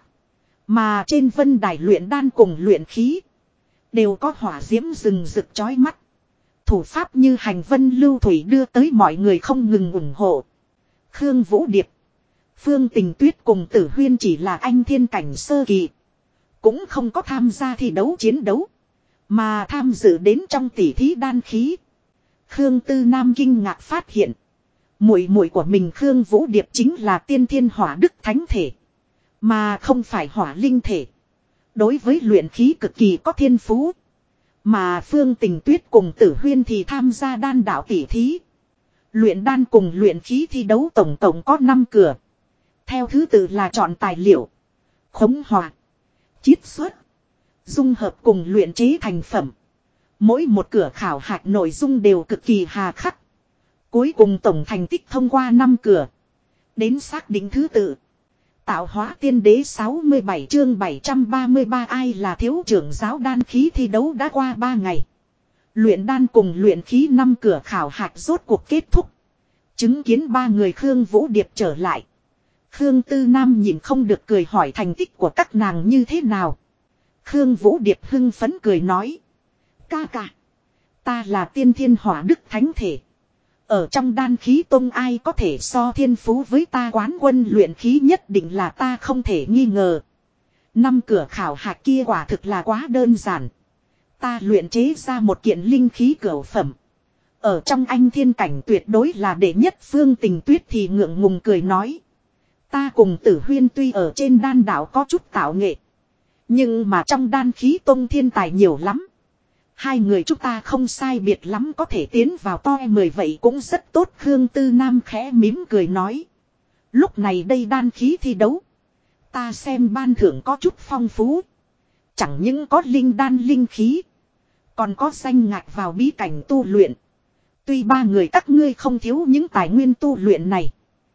Mà trên vân đài luyện đan cùng luyện khí. Đều có hỏa diễm rừng rực chói mắt. Thủ pháp như hành vân lưu thủy đưa tới mọi người không ngừng ủng hộ. Khương Vũ Điệp. Phương Tình Tuyết cùng Tử Huyên chỉ là anh thiên cảnh sơ kỳ. Cũng không có tham gia thi đấu chiến đấu. Mà tham dự đến trong tỷ thí đan khí. Khương Tư Nam kinh ngạc phát hiện. Muội muội của mình Khương Vũ Điệp chính là tiên thiên hỏa đức thánh thể. Mà không phải hỏa linh thể. Đối với luyện khí cực kỳ có thiên phú. Mà Phương Tình Tuyết cùng Tử Huyên thì tham gia đan đạo tỷ thí. Luyện đan cùng luyện khí thi đấu tổng cộng có 5 cửa. Theo thứ tự là chọn tài liệu, khống hòa, chiết xuất, dung hợp cùng luyện chế thành phẩm. Mỗi một cửa khảo hạch nội dung đều cực kỳ hà khắc. Cuối cùng tổng thành tích thông qua 5 cửa. Đến xác định thứ tự. Tạo hóa tiên đế 67 chương 733 ai là thiếu trưởng giáo đan khí thi đấu đã qua 3 ngày. Luyện đan cùng luyện khí 5 cửa khảo hạch rốt cuộc kết thúc. Chứng kiến 3 người Khương Vũ Điệp trở lại. Khương Tư Nam nhìn không được cười hỏi thành tích của các nàng như thế nào. Khương Vũ Điệp hưng phấn cười nói. Ca ca. Ta là tiên thiên hỏa đức thánh thể. Ở trong đan khí tông ai có thể so thiên phú với ta quán quân luyện khí nhất định là ta không thể nghi ngờ. 5 cửa khảo hạch kia quả thực là quá đơn giản. Ta luyện chế ra một kiện linh khí cửu phẩm. Ở trong anh thiên cảnh tuyệt đối là đệ nhất. Phương Tình Tuyết thì ngượng ngùng cười nói. Ta cùng Tử Huyên tuy ở trên đan đạo có chút tạo nghệ. Nhưng mà trong đan khí tông thiên tài nhiều lắm. 2 người chúng ta không sai biệt lắm có thể tiến vào toe 10 vậy cũng rất tốt. Khương Tư Nam khẽ mím cười nói. Lúc này đây đan khí thi đấu. Ta xem ban thưởng có chút phong phú. Chẳng những có linh đan linh khí. Còn có danh ngạch vào bí cảnh tu luyện. Tuy 3 người các ngươi không thiếu những tài nguyên tu luyện này.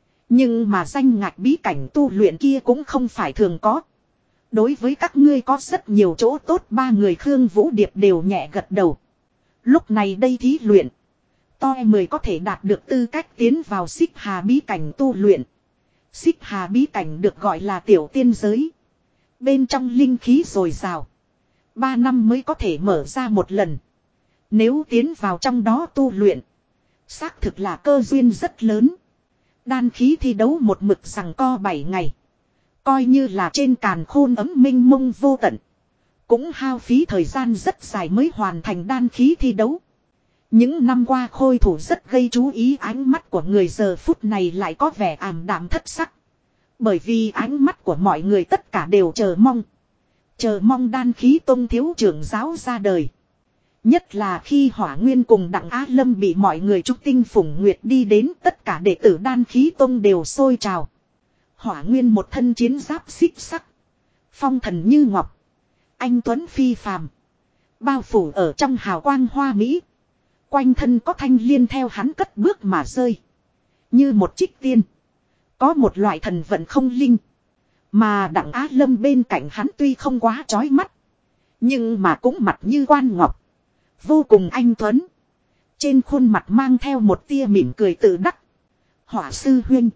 Nhưng mà danh ngạch bí cảnh tu luyện kia cũng không phải thường có. Đối với các ngươi có rất nhiều chỗ tốt. 3 người Khương Vũ Điệp đều nhẹ gật đầu. Lúc này đây thí luyện. Toi 10 có thể đạt được tư cách tiến vào Xích Hà bí cảnh tu luyện. Xích Hà bí cảnh được gọi là tiểu tiên giới. Bên trong linh khí dồi dào. 3 năm mới có thể mở ra một lần. Nếu tiến vào trong đó tu luyện. Xác thực là cơ duyên rất lớn. Đan khí thi đấu một mực rằng co 7 ngày. Coi như là trên càn khôn ấm minh mông vô tận. Cũng hao phí thời gian rất dài mới hoàn thành đan khí thi đấu. Những năm qua khôi thủ rất gây chú ý, ánh mắt của người giờ phút này lại có vẻ ảm đạm thất sắc. Bởi vì ánh mắt của mọi người tất cả đều chờ mong. Chờ mong đan khí tông thiếu trưởng giáo ra đời. Nhất là khi Hỏa Nguyên cùng Đặng Á Lâm bị mọi người trúc tinh phủng nguyệt đi đến, tất cả đệ tử đan khí tông đều sôi trào. Hỏa Nguyên một thân chiến giáp xích sắc. Phong thần như ngọc. Anh tuấn phi phàm. Bao phủ ở trong hào quang hoa mỹ. Quanh thân có thanh liên theo hắn cất bước mà rơi. Như một trích tiên. Có một loại thần vận không linh. Mà Đặng Á Lâm bên cạnh hắn tuy không quá chói mắt. Nhưng mà cũng mặt như quan ngọc. Vô cùng anh tuấn. Trên khuôn mặt mang theo một tia mỉm cười tự đắc. Hỏa sư huynh.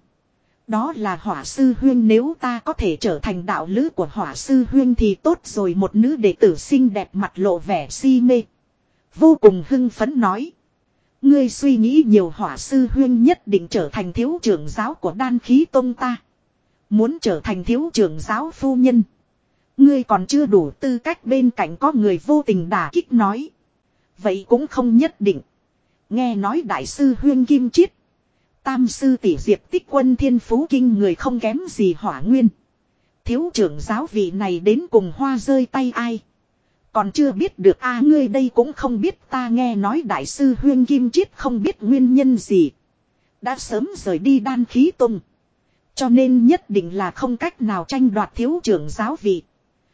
Đó là Hỏa sư huynh, nếu ta có thể trở thành đạo lữ của Hỏa sư huynh thì tốt rồi. Một nữ đệ tử xinh đẹp mặt lộ vẻ si mê. Vô cùng hưng phấn nói. Ngươi suy nghĩ nhiều, Hỏa sư huynh nhất định trở thành thiếu trưởng giáo của đan khí tông ta. Muốn trở thành thiếu trưởng giáo phu nhân. Ngươi còn chưa đủ tư cách. Bên cạnh có người vô tình đả kích nói. Vậy cũng không nhất định. Nghe nói đại sư huyên Kim Chiết. Tam sư tỷ Diệp Tích Quân thiên phú kinh người không kém gì Hỏa Nguyên. Thiếu trưởng giáo vị này đến cùng hoa rơi tay ai. Còn chưa biết được ngươi đây cũng không biết. Ta nghe nói đại sư huyên Kim Chiết không biết nguyên nhân gì. Đã sớm rời đi đan khí tông. Cho nên nhất định là không cách nào tranh đoạt thiếu trưởng giáo vị.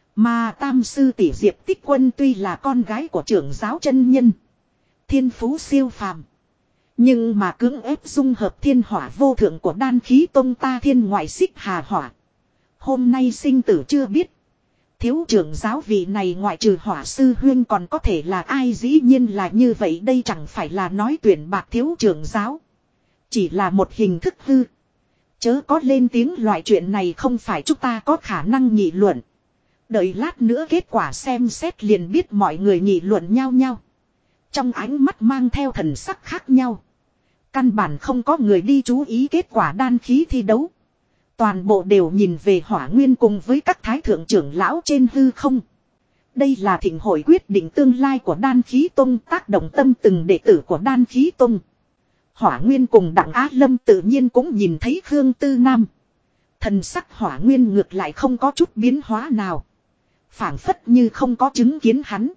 Mà tam sư tỷ Diệp Tích Quân tuy là con gái của trưởng giáo chân nhân. Thiên phú siêu phàm. Nhưng mà cưỡng ép dung hợp thiên hỏa vô thượng của đan khí tông ta thiên ngoại Xích Hà hỏa. Hôm nay sinh tử chưa biết. Thiếu trưởng giáo vị này ngoại trừ Hỏa sư huyên còn có thể là ai, dĩ nhiên là như vậy. Đây chẳng phải là nói tuyển bạc thiếu trưởng giáo. Chỉ là một hình thức hư. Chớ có lên tiếng, loại chuyện này không phải chúng ta có khả năng nghị luận. Đợi lát nữa kết quả xem xét liền biết. Mọi người nghị luận nhau nhau. Trong ánh mắt mang theo thần sắc khác nhau. Căn bản không có người đi chú ý kết quả đan khí thi đấu. Toàn bộ đều nhìn về Hỏa Nguyên cùng với các thái thượng trưởng lão trên hư không. Đây là thịnh hội quyết định tương lai của đan khí tông, tác động tâm từng đệ tử của đan khí tông. Hỏa Nguyên cùng Đặng Á Lâm tự nhiên cũng nhìn thấy Khương Tư Nam. Thần sắc Hỏa Nguyên ngược lại không có chút biến hóa nào. Phảng phất như không có chứng kiến hắn.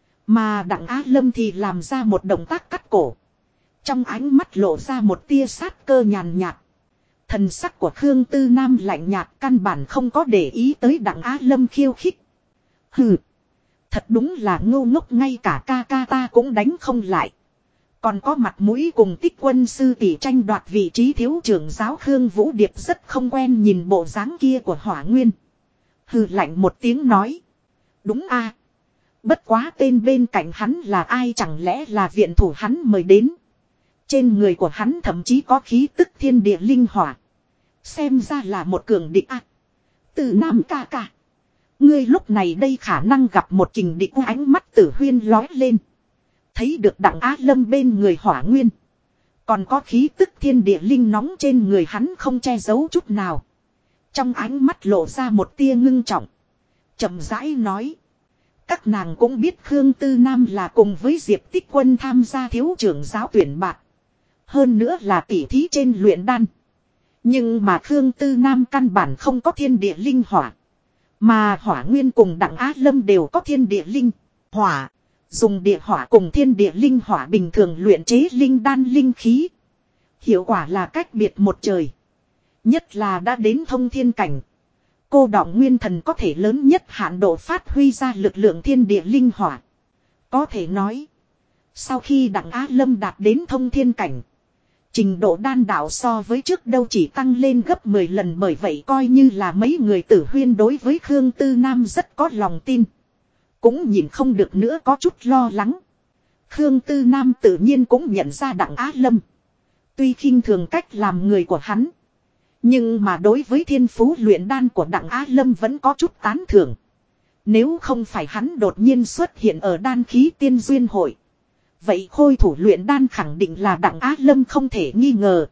Mà Đặng Á Lâm thì làm ra một động tác cắt cổ. Trong ánh mắt lộ ra một tia sát cơ nhàn nhạt. Thần sắc của Khương Tư Nam lạnh nhạt, căn bản không có để ý tới Đặng Á Lâm khiêu khích. Hừ. Thật đúng là ngô ngốc, ngay cả ca ca ta cũng đánh không lại. Còn có mặt mũi cùng Tích Quân sư tỷ tranh đoạt vị trí thiếu trưởng giáo Khương Vũ Điệp rất không quen nhìn bộ dáng kia của Hỏa Nguyên. Hừ lạnh một tiếng nói. Đúng a. Bất quá tên bên cạnh hắn là ai, chẳng lẽ là viện thủ hắn mời đến. Trên người của hắn thậm chí có khí tức thiên địa linh hỏa. Xem ra là một cường địch a. Từ Nam ca ca. Ngươi lúc này đây khả năng gặp một kình địch. Ánh mắt Tử Huyên lói lên. Thấy được Đặng Á Lâm bên người Hỏa Nguyên. Còn có khí tức thiên địa linh nóng trên người hắn không che giấu chút nào. Trong ánh mắt lộ ra một tia ngưng trọng. Chậm rãi nói. Các nàng cũng biết Khương Tư Nam là cùng với Diệp Tích Quân tham gia thiếu trưởng giáo tuyển bạt. Hơn nữa là tỉ thí trên luyện đan. Nhưng mà Khương Tư Nam căn bản không có thiên địa linh hỏa. Mà Hỏa Nguyên cùng Đặng Á Lâm đều có thiên địa linh hỏa. Dùng địa hỏa cùng thiên địa linh hỏa bình thường luyện chế linh đan linh khí. Hiệu quả là cách biệt một trời. Nhất là đã đến thông thiên cảnh. Cô đọng nguyên thần có thể lớn nhất hạn độ phát huy ra lực lượng thiên địa linh hỏa. Có thể nói. Sau khi Đặng Á Lâm đạt đến thông thiên cảnh. Trình độ đan đạo so với trước đâu chỉ tăng lên gấp 10 lần, bởi vậy coi như là mấy người Tử Huyên đối với Khương Tư Nam rất có lòng tin. Cũng nhìn không được nữa có chút lo lắng. Khương Tư Nam tự nhiên cũng nhận ra Đặng Á Lâm. Tuy khinh thường cách làm người của hắn. Nhưng mà đối với thiên phú luyện đan của Đặng Á Lâm vẫn có chút tán thưởng. Nếu không phải hắn đột nhiên xuất hiện ở đan khí tiên duyên hội. Vậy khôi thủ luyện đan khẳng định là Đặng Á Lâm không thể nghi ngờ.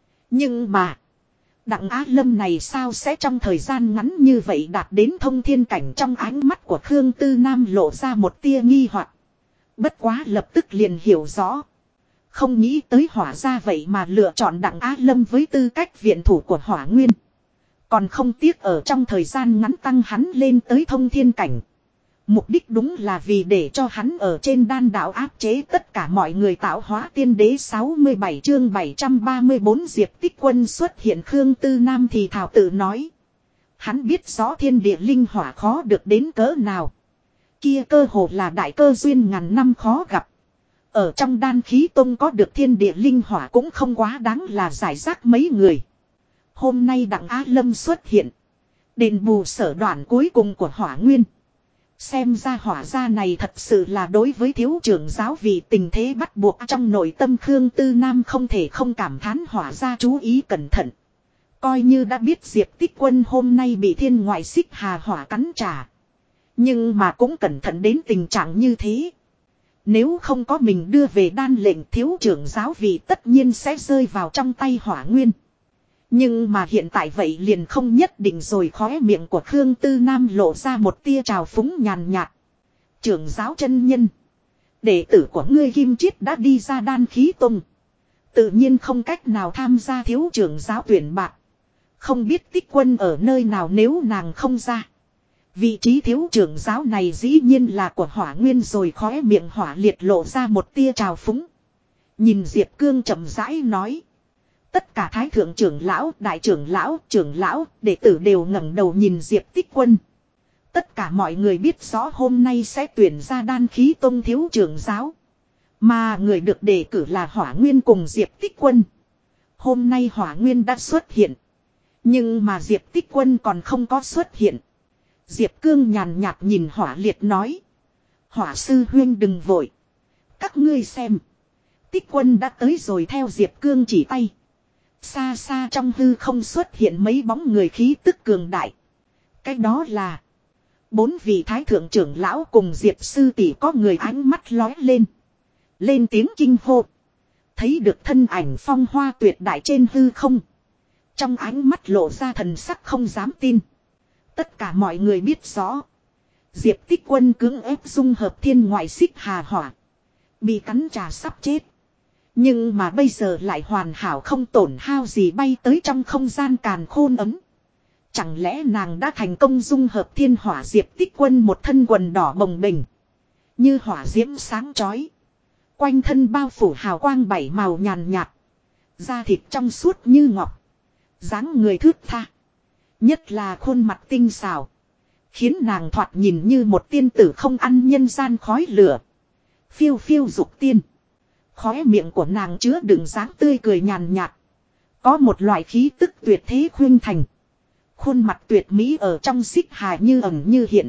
Nhưng mà. Đặng Á Lâm này sao sẽ trong thời gian ngắn như vậy đạt đến thông thiên cảnh. Trong ánh mắt của Khương Tư Nam lộ ra một tia nghi hoặc. Bất quá lập tức liền hiểu rõ. Không nghĩ tới Hỏa ra vậy mà lựa chọn Đặng Á Lâm với tư cách viện thủ của Hỏa Nguyên. Còn không tiếc ở trong thời gian ngắn tăng hắn lên tới thông thiên cảnh. Mục đích đúng là vì để cho hắn ở trên đan đạo áp chế tất cả mọi người, tạo hóa tiên đế. 67 chương 734 Diệp Tích Quân xuất hiện. Khương Tư Nam thì thảo tự nói. Hắn biết rõ thiên địa linh hỏa khó được đến cỡ nào. Kia cơ hồ là đại cơ duyên ngàn năm khó gặp. Ở trong đan khí tông có được thiên địa linh hỏa cũng không quá đáng là giải rác mấy người. Hôm nay Đặng Á Lâm xuất hiện. Đền bù sở đoạn cuối cùng của Hỏa Nguyên. Xem ra Hỏa gia này thật sự là đối với thiếu trưởng giáo vì tình thế bắt buộc. Trong nội tâm Khương Tư Nam không thể không cảm thán Hỏa gia chú ý cẩn thận. Coi như đã biết Diệp Tích Quân hôm nay bị thiên ngoại xích hà hỏa cắn trả. Nhưng mà cũng cẩn thận đến tình trạng như thế. Nếu không có mình đưa về đan lệnh, thiếu trưởng giáo vì tất nhiên sẽ rơi vào trong tay Hỏa Nguyên. Nhưng mà hiện tại vậy liền không nhất định rồi. Khóe miệng của Khương Tư Nam lộ ra một tia trào phúng nhàn nhạt. Trưởng giáo chân nhân. Đệ tử của ngươi Kim Chiết đã đi ra đan khí tông. Tự nhiên không cách nào tham gia thiếu trưởng giáo tuyển bạt. Không biết Tích Quân ở nơi nào, nếu nàng không ra. Vị trí thiếu trưởng giáo này dĩ nhiên là của Hỏa Nguyên rồi. Khóe miệng Hỏa Liệt lộ ra một tia trào phúng. Nhìn Diệp Cương chậm rãi nói. Tất cả thái thượng trưởng lão, đại trưởng lão, đệ tử đều ngẩng đầu nhìn Diệp Tích Quân. Tất cả mọi người biết rõ hôm nay sẽ tuyển ra đan khí tông thiếu trưởng giáo. Mà người được đề cử là Hỏa Nguyên cùng Diệp Tích Quân. Hôm nay Hỏa Nguyên đã xuất hiện. Nhưng mà Diệp Tích Quân còn không có xuất hiện. Diệp Cương nhàn nhạt nhìn Hỏa Liệt nói. Hỏa sư huynh đừng vội. Các ngươi xem. Tích Quân đã tới rồi. Theo Diệp Cương chỉ tay. Xa xa trong hư không xuất hiện mấy bóng người khí tức cường đại. Cái đó là 4 vị thái thượng trưởng lão cùng Diệp sư tỷ. Có người ánh mắt lóe lên. Lên tiếng kinh hô. Thấy được thân ảnh phong hoa tuyệt đại trên hư không. Trong ánh mắt lộ ra thần sắc không dám tin. Tất cả mọi người biết rõ. Diệp Tích Quân cưỡng ép dung hợp thiên ngoại xích hà hỏa. Bị cắn trả sắp chết. Nhưng mà bây giờ lại hoàn hảo không tổn hao gì bay tới trong không gian càn khôn ấm. Chẳng lẽ nàng đã thành công dung hợp thiên hỏa? Diệp Tích Quân một thân quần đỏ bồng bềnh. Như hỏa diễm sáng chói. Quanh thân bao phủ hào quang 7 màu nhàn nhạt. Da thịt trong suốt như ngọc. Dáng người thướt tha. Nhất là khuôn mặt tinh xảo. Khiến nàng thoạt nhìn như một tiên tử không ăn nhân gian khói lửa. Phiêu phiêu dục tiên. Khóe miệng của nàng chứa đựng dáng tươi cười nhàn nhạt. Có một loại khí tức tuyệt thế khuynh thành. Khuôn mặt tuyệt mỹ ở trong xích hà như ẩn như hiện.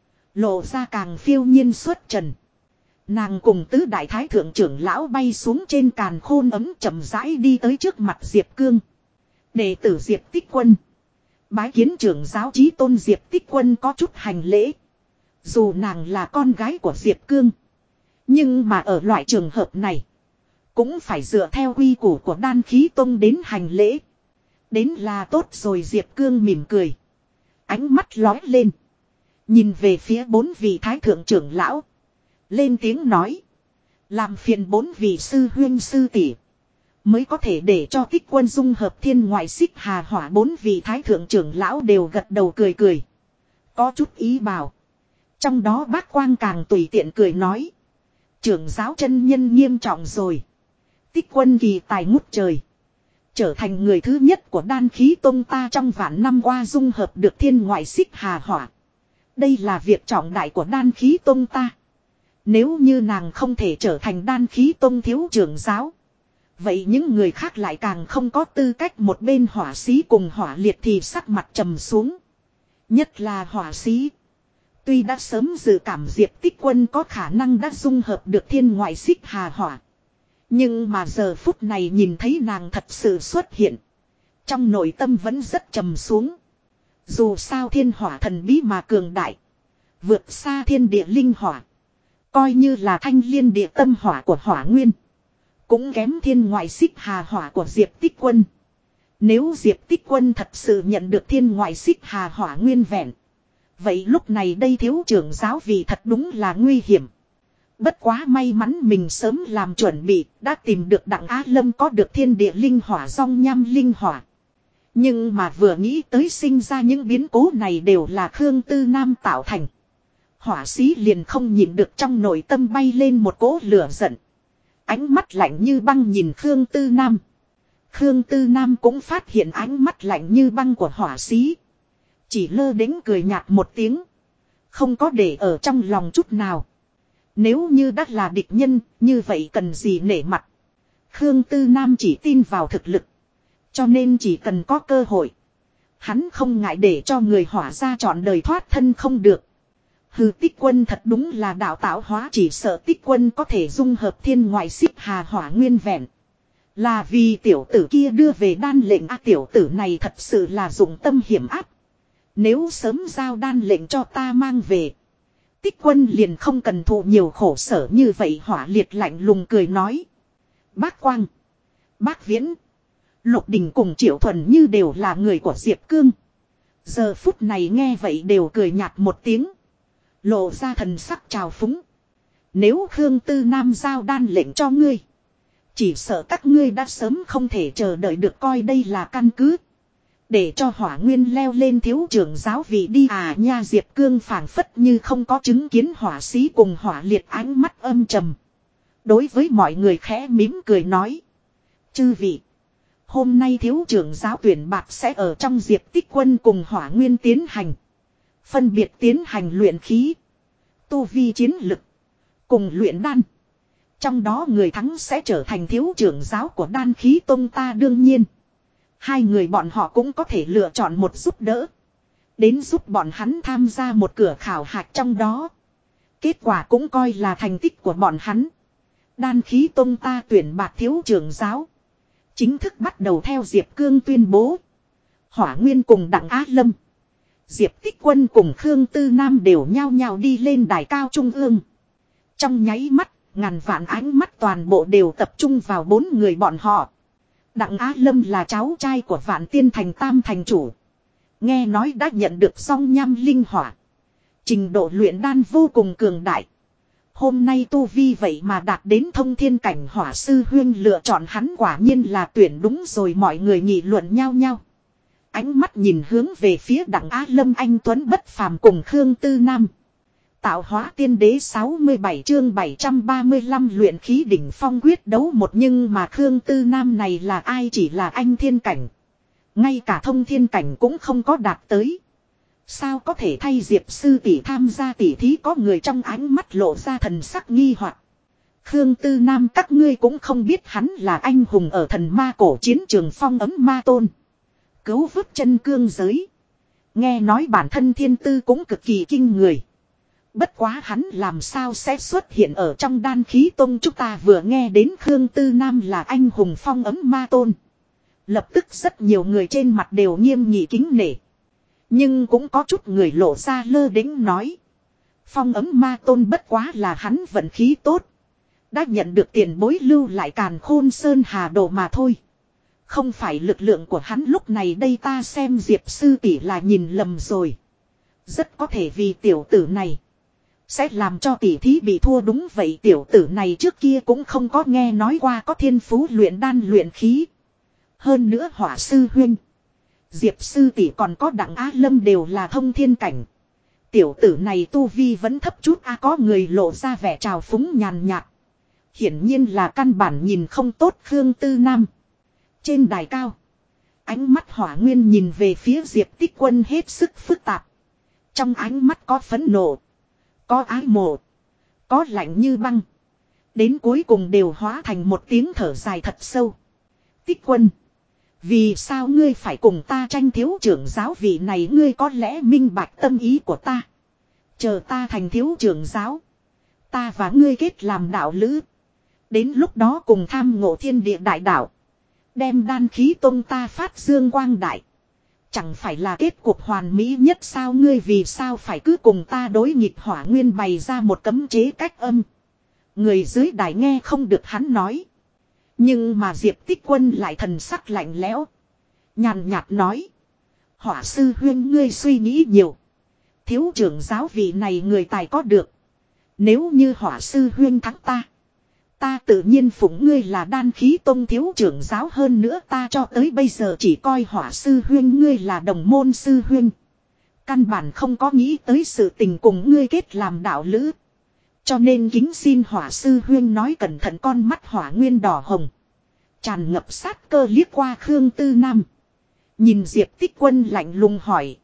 Lộ ra càng phiêu nhiên xuất trần. Nàng cùng tứ đại thái thượng trưởng lão bay xuống trên càn khôn ấm chậm rãi đi tới trước mặt Diệp Cương. Đệ tử Diệp Tích Quân. Bái kiến trưởng giáo chí tôn Diệp Tích Quân có chút hành lễ. Dù nàng là con gái của Diệp Cương. Nhưng mà ở loại trường hợp này. Cũng phải dựa theo quy củ của Đan Khí Tông đến hành lễ. Đến là tốt rồi Diệp Cương mỉm cười. Ánh mắt lóe lên. Nhìn về phía 4 vị thái thượng trưởng lão. Lên tiếng nói. Làm phiền 4 vị sư huynh sư tỷ mới có thể để cho Tích Quân dung hợp thiên ngoại xích hà hỏa. 4 vị thái thượng trưởng lão đều gật đầu cười cười. Có chút ý bảo. Trong đó Bác Quang càng tùy tiện cười nói. Trưởng giáo chân nhân nghiêm trọng rồi. Tích Quân kỳ tài ngút trời. Trở thành người thứ nhất của Đan Khí Tông ta trong vạn năm qua dung hợp được thiên ngoại xích hà hỏa. Đây là việc trọng đại của Đan Khí Tông ta. Nếu như nàng không thể trở thành Đan Khí Tông thiếu trưởng giáo. Vậy những người khác lại càng không có tư cách. Một bên hỏa sĩ cùng hỏa liệt thì sắc mặt trầm xuống. Nhất là hỏa sĩ. Tuy đã sớm dự cảm Diệp Tích Quân có khả năng đã dung hợp được thiên ngoại xích hà hỏa. Nhưng mà giờ phút này nhìn thấy nàng thật sự xuất hiện. Trong nội tâm vẫn rất trầm xuống. Dù sao thiên hỏa thần bí mà cường đại. Vượt xa thiên địa linh hỏa. Coi như là thanh liên địa tâm hỏa của hỏa nguyên. Cũng kém thiên ngoại xích hà hỏa của Diệp Tích Quân. Nếu Diệp Tích Quân thật sự nhận được thiên ngoại xích hà hỏa nguyên vẹn. Vậy lúc này đây thiếu trưởng giáo vì thật đúng là nguy hiểm. Bất quá may mắn mình sớm làm chuẩn bị, đã tìm được Đặng Á Lâm có được thiên địa linh hỏa song nham linh hỏa. Nhưng mà vừa nghĩ tới sinh ra những biến cố này đều là Khương Tư Nam tạo thành. Hỏa sĩ liền không nhịn được trong nội tâm bay lên một cỗ lửa giận. Ánh mắt lạnh như băng nhìn Khương Tư Nam. Khương Tư Nam cũng phát hiện ánh mắt lạnh như băng của hỏa sĩ. Chỉ lơ đễnh cười nhạt một tiếng. Không có để ở trong lòng chút nào. Nếu như đã là địch nhân, như vậy cần gì nể mặt. Khương Tư Nam chỉ tin vào thực lực. Cho nên chỉ cần có cơ hội. Hắn không ngại để cho người hỏa ra chọn đời thoát thân không được. Hừ, Tích Quân thật đúng là đạo tạo hóa, chỉ sợ Tích Quân có thể dung hợp thiên ngoại xích hà hỏa nguyên vẹn. Là vì tiểu tử kia đưa về đan lệnh. Tiểu tử này thật sự là dụng tâm hiểm áp. Nếu sớm giao đan lệnh cho ta mang về. Tích Quân liền không cần thụ nhiều khổ sở như vậy. Hỏa liệt lạnh lùng cười nói. Bác Quang, Bác Viễn, Lục Đình cùng Triệu Thuần như đều là người của Diệp Cương. Giờ phút này nghe vậy đều cười nhạt một tiếng. Lộ ra thần sắc trào phúng. Nếu Khương Tư Nam giao đan lệnh cho ngươi. Chỉ sợ các ngươi đã sớm không thể chờ đợi được, coi đây là căn cứ. Để cho hỏa nguyên leo lên thiếu trưởng giáo vị đi nha. Diệp Cương phảng phất như không có chứng kiến hỏa sĩ cùng hỏa liệt ánh mắt âm trầm. Đối với mọi người khẽ mỉm cười nói. Chư vị. Hôm nay thiếu trưởng giáo tuyển bạc sẽ ở trong Diệp Tích Quân cùng hỏa nguyên tiến hành. Phân biệt tiến hành luyện khí. Tu vi chiến lực. Cùng luyện đan. Trong đó người thắng sẽ trở thành thiếu trưởng giáo của Đan Khí Tông ta. Đương nhiên. Hai người bọn họ cũng có thể lựa chọn một giúp đỡ. Đến giúp bọn hắn tham gia một cửa khảo hạch trong đó. Kết quả cũng coi là thành tích của bọn hắn. Đan Khí Tông ta tuyển bạc thiếu trưởng giáo. Chính thức bắt đầu theo Diệp Cương tuyên bố. Hỏa Nguyên cùng Đặng Á Lâm. Diệp Tích Quân cùng Khương Tư Nam đều nhao nhao đi lên đài cao trung ương. Trong nháy mắt, ngàn vạn ánh mắt toàn bộ đều tập trung vào 4 người bọn họ. Đặng Á Lâm là cháu trai của Vạn Tiên Thành Tam thành chủ. Nghe nói đã nhận được song nham linh hỏa. Trình độ luyện đan vô cùng cường đại. Hôm nay tu vi vậy mà đạt đến thông thiên cảnh. Hỏa sư huyên lựa chọn hắn quả nhiên là tuyển đúng rồi. Mọi người nghị luận nhau nhau. Ánh mắt nhìn hướng về phía Đặng Á Lâm, anh tuấn bất phàm cùng Khương Tư Nam. Tạo hóa tiên đế 67 chương 735 luyện khí đỉnh phong quyết đấu một. Nhưng mà Khương Tư Nam này là ai, chỉ là anh thiên cảnh. Ngay cả thông thiên cảnh cũng không có đạt tới. Sao có thể thay Diệp sư tỷ tham gia tỷ thí? Có người trong ánh mắt lộ ra thần sắc nghi hoặc. Khương Tư Nam các ngươi cũng không biết hắn là anh hùng ở thần ma cổ chiến trường phong ấm ma tôn. Cứu vớt chân cương giới. Nghe nói bản thân thiên tư cũng cực kỳ kinh người. Bất quá hắn làm sao sẽ xuất hiện ở trong đan khí tông, chúng ta vừa nghe đến Khương Tư Nam là anh hùng phong ấm ma tôn. Lập tức rất nhiều người trên mặt đều nghiêm nghị kính nể. Nhưng cũng có chút người lộ ra lơ đễnh nói. Phong ấm ma tôn bất quá là hắn vận khí tốt. Đã nhận được tiền bối lưu lại càn khôn sơn hà đồ mà thôi. Không phải lực lượng của hắn lúc này đây, ta xem Diệp sư tỷ là nhìn lầm rồi. Rất có thể vì tiểu tử này sẽ làm cho tỷ thí bị thua, đúng vậy, tiểu tử này trước kia cũng không có nghe nói qua có thiên phú luyện đan luyện khí. Hơn nữa Hỏa sư huynh, Diệp sư tỷ còn có Đặng Á Lâm đều là thông thiên cảnh. Tiểu tử này tu vi vẫn thấp chút a, có người lộ ra vẻ trào phúng nhàn nhạt. Hiển nhiên là căn bản nhìn không tốt Khương Tư Nam. Trên đài cao, ánh mắt Hỏa Nguyên nhìn về phía Diệp Tích Quân hết sức phức tạp. Trong ánh mắt có phẫn nộ, có ái mộ, có lạnh như băng. Đến cuối cùng đều hóa thành một tiếng thở dài thật sâu. Tích Quân, vì sao ngươi phải cùng ta tranh thiếu trưởng giáo vị này, ngươi có lẽ minh bạch tâm ý của ta. Chờ ta thành thiếu trưởng giáo, ta và ngươi kết làm đạo lữ. Đến lúc đó cùng tham ngộ thiên địa đại đạo, đem đan khí tông ta phát dương quang đại. Chẳng phải là kết cục hoàn mỹ nhất sao, ngươi vì sao phải cứ cùng ta đối nghịch? Hỏa Nguyên bày ra một cấm chế cách âm. Người dưới đài nghe không được hắn nói. Nhưng mà Diệp Tích Quân lại thần sắc lạnh lẽo, nhàn nhạt nói. Hỏa sư huynh, ngươi suy nghĩ nhiều. Thiếu trưởng giáo vị này người tài có được. Nếu như Hỏa sư huynh thắng ta tự nhiên phụng ngươi là đan khí tông thiếu trưởng giáo, hơn nữa ta cho tới bây giờ chỉ coi Hỏa sư huynh ngươi là đồng môn sư huynh. Căn bản không có nghĩ tới sự tình cùng ngươi kết làm đạo lữ. Cho nên kính xin Hỏa sư huynh nói cẩn thận. Con mắt Hỏa Nguyên đỏ hồng, tràn ngập sát cơ liếc qua Khương Tư Nam. Nhìn Diệp Tích Quân lạnh lùng hỏi.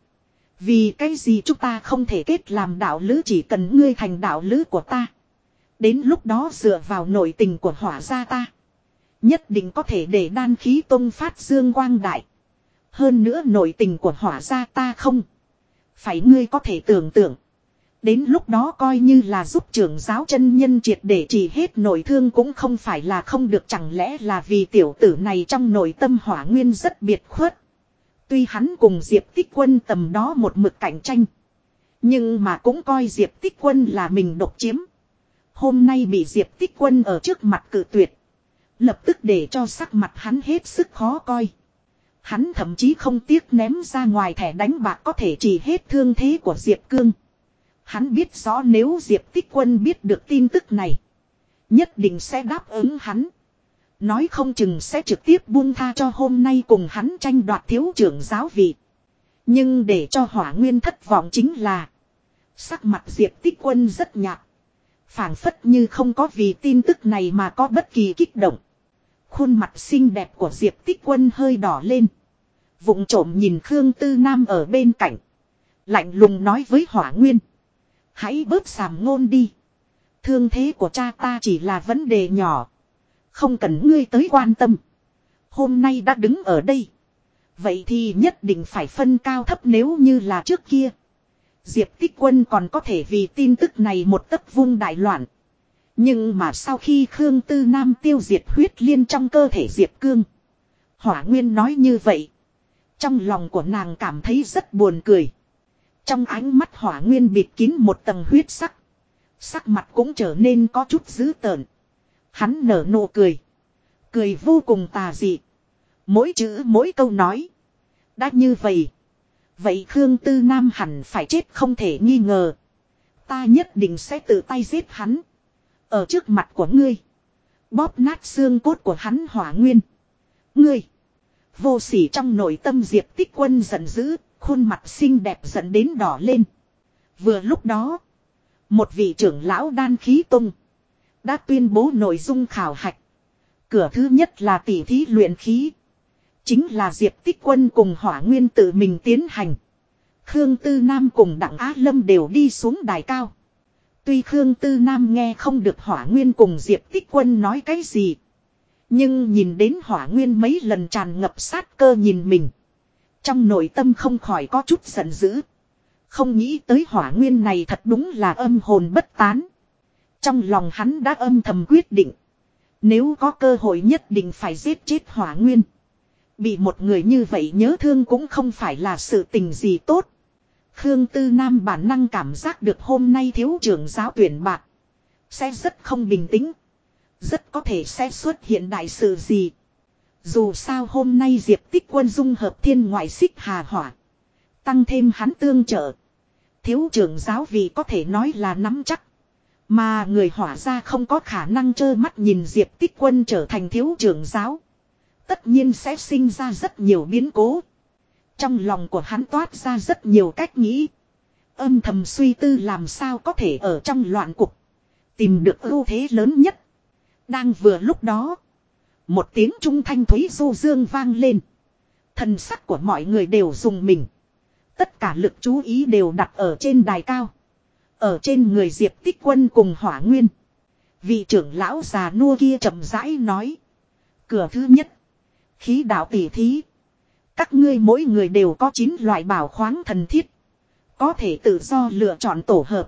Vì cái gì chúng ta không thể kết làm đạo lữ? Chỉ cần ngươi thành đạo lữ của ta, đến lúc đó dựa vào nội tình của Hỏa gia ta, nhất định có thể để đan khí tông phát dương quang đại. Hơn nữa nội tình của Hỏa gia ta không phải ngươi có thể tưởng tượng. Đến lúc đó coi như là giúp trưởng giáo chân nhân triệt để trị hết nội thương cũng không phải là không được. Chẳng lẽ là vì tiểu tử này trong nội tâm Hỏa Nguyên rất biệt khuất. Tuy hắn cùng Diệp Tích Quân tầm đó một mực cạnh tranh, nhưng mà cũng coi Diệp Tích Quân là mình độc chiếm. Hôm nay bị Diệp Tích Quân ở trước mặt cự tuyệt, lập tức để cho sắc mặt hắn hết sức khó coi. Hắn thậm chí không tiếc ném ra ngoài thẻ đánh bạc có thể trị hết thương thế của Diệp Cương. Hắn biết rõ nếu Diệp Tích Quân biết được tin tức này, nhất định sẽ đáp ứng hắn. Nói không chừng sẽ trực tiếp buông tha cho hôm nay cùng hắn tranh đoạt thiếu trưởng giáo vị. Nhưng để cho Hỏa Nguyên thất vọng chính là sắc mặt Diệp Tích Quân rất nhạt, phảng phất như không có vì tin tức này mà có bất kỳ kích động. Khuôn mặt xinh đẹp của Diệp Tích Quân hơi đỏ lên, vụng trộm nhìn Khương Tư Nam ở bên cạnh, lạnh lùng nói với Hỏa Nguyên. Hãy bớt sàm ngôn đi. Thương thế của cha ta chỉ là vấn đề nhỏ, không cần ngươi tới quan tâm. Hôm nay đã đứng ở đây, vậy thì nhất định phải phân cao thấp. Nếu như là trước kia, Diệp Tích Quân còn có thể vì tin tức này một tấc vung đại loạn. Nhưng mà sau khi Khương Tư Nam tiêu diệt huyết liên trong cơ thể Diệp Cương, Hỏa Nguyên nói như vậy, trong lòng của nàng cảm thấy rất buồn cười. Trong ánh mắt Hỏa Nguyên bịt kín một tầng huyết sắc, sắc mặt cũng trở nên có chút dữ tợn. Hắn nở nụ cười, cười vô cùng tà dị. Mỗi chữ mỗi câu nói, đã như vậy, vậy Khương Tư Nam hẳn phải chết không thể nghi ngờ. Ta nhất định sẽ tự tay giết hắn, ở trước mặt của ngươi, bóp nát xương cốt của hắn. Hỏa Nguyên, ngươi vô sỉ! Trong nội tâm Diệp Tích Quân giận dữ, khuôn mặt xinh đẹp giận đến đỏ lên. Vừa lúc đó, một vị trưởng lão đan khí tông đã tuyên bố nội dung khảo hạch. Cửa thứ nhất là tỷ thí luyện khí, chính là Diệp Tích Quân cùng Hỏa Nguyên tự mình tiến hành. Khương Tư Nam cùng Đặng Á Lâm đều đi xuống đài cao. Tuy Khương Tư Nam nghe không được Hỏa Nguyên cùng Diệp Tích Quân nói cái gì. Nhưng nhìn đến Hỏa Nguyên mấy lần tràn ngập sát cơ nhìn mình. Trong nội tâm không khỏi có chút giận dữ. Không nghĩ tới Hỏa Nguyên này thật đúng là âm hồn bất tán. Trong lòng hắn đã âm thầm quyết định. Nếu có cơ hội nhất định phải giết chết Hỏa Nguyên. Bị một người như vậy nhớ thương cũng không phải là sự tình gì tốt. Khương Tư Nam bản năng cảm giác được hôm nay thiếu trưởng giáo tuyển bạc. Sẽ rất không bình tĩnh. Rất có thể sẽ xuất hiện đại sự gì. Dù sao hôm nay Diệp Tích Quân dung hợp thiên ngoại xích hà hỏa. Tăng thêm hắn tương trợ. Thiếu trưởng giáo vì có thể nói là nắm chắc. Mà người hỏa ra không có khả năng trơ mắt nhìn Diệp Tích Quân trở thành thiếu trưởng giáo. Tất nhiên sẽ sinh ra rất nhiều biến cố. Trong lòng của hắn toát ra rất nhiều cách nghĩ. Âm thầm suy tư làm sao có thể ở trong loạn cục. Tìm được ưu thế lớn nhất. Đang vừa lúc đó. Một tiếng trung thanh thúy du dương vang lên. Thần sắc của mọi người đều rùng mình. Tất cả lực chú ý đều đặt ở trên đài cao. Ở trên người Diệp Tích Quân cùng Hỏa Nguyên. Vị trưởng lão già nua kia chậm rãi nói. Cửa thứ nhất. Khí đạo tỷ thí. Các ngươi mỗi người đều có 9 loại bảo khoáng thần thiết. Có thể tự do lựa chọn tổ hợp.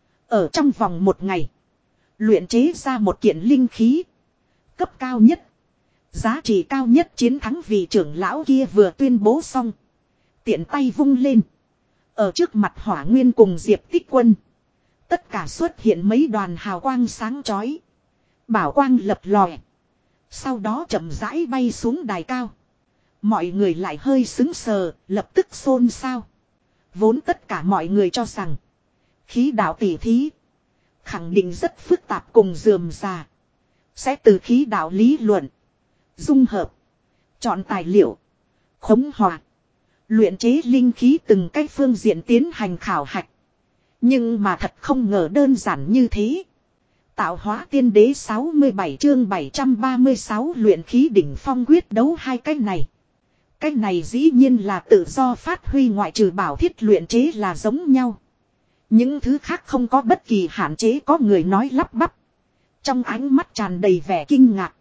Ở trong vòng một ngày. Luyện chế ra một kiện linh khí. Cấp cao nhất. Giá trị cao nhất chiến thắng vị trưởng lão kia vừa tuyên bố xong. Tiện tay vung lên. Ở trước mặt Hỏa Nguyên cùng Diệp Tích Quân. Tất cả xuất hiện mấy đoàn hào quang sáng chói. Bảo quang lập lòe. Sau đó chậm rãi bay xuống đài cao. Mọi người lại hơi sững sờ, lập tức xôn xao. Vốn tất cả mọi người cho rằng. Khí đạo tỷ thí. Khẳng định rất phức tạp cùng rườm rà. Sẽ từ khí đạo lý luận. Dung hợp. Chọn tài liệu. Khống hòa. Luyện chế linh khí từng cách phương diện tiến hành khảo hạch. Nhưng mà thật không ngờ đơn giản như thế. Tạo hóa tiên đế 67 chương 736 luyện khí đỉnh phong quyết đấu hai cách này. Cách này dĩ nhiên là tự do phát huy ngoại trừ bảo thiết luyện chế là giống nhau. Những thứ khác không có bất kỳ hạn chế có người nói lắp bắp. Trong ánh mắt tràn đầy vẻ kinh ngạc.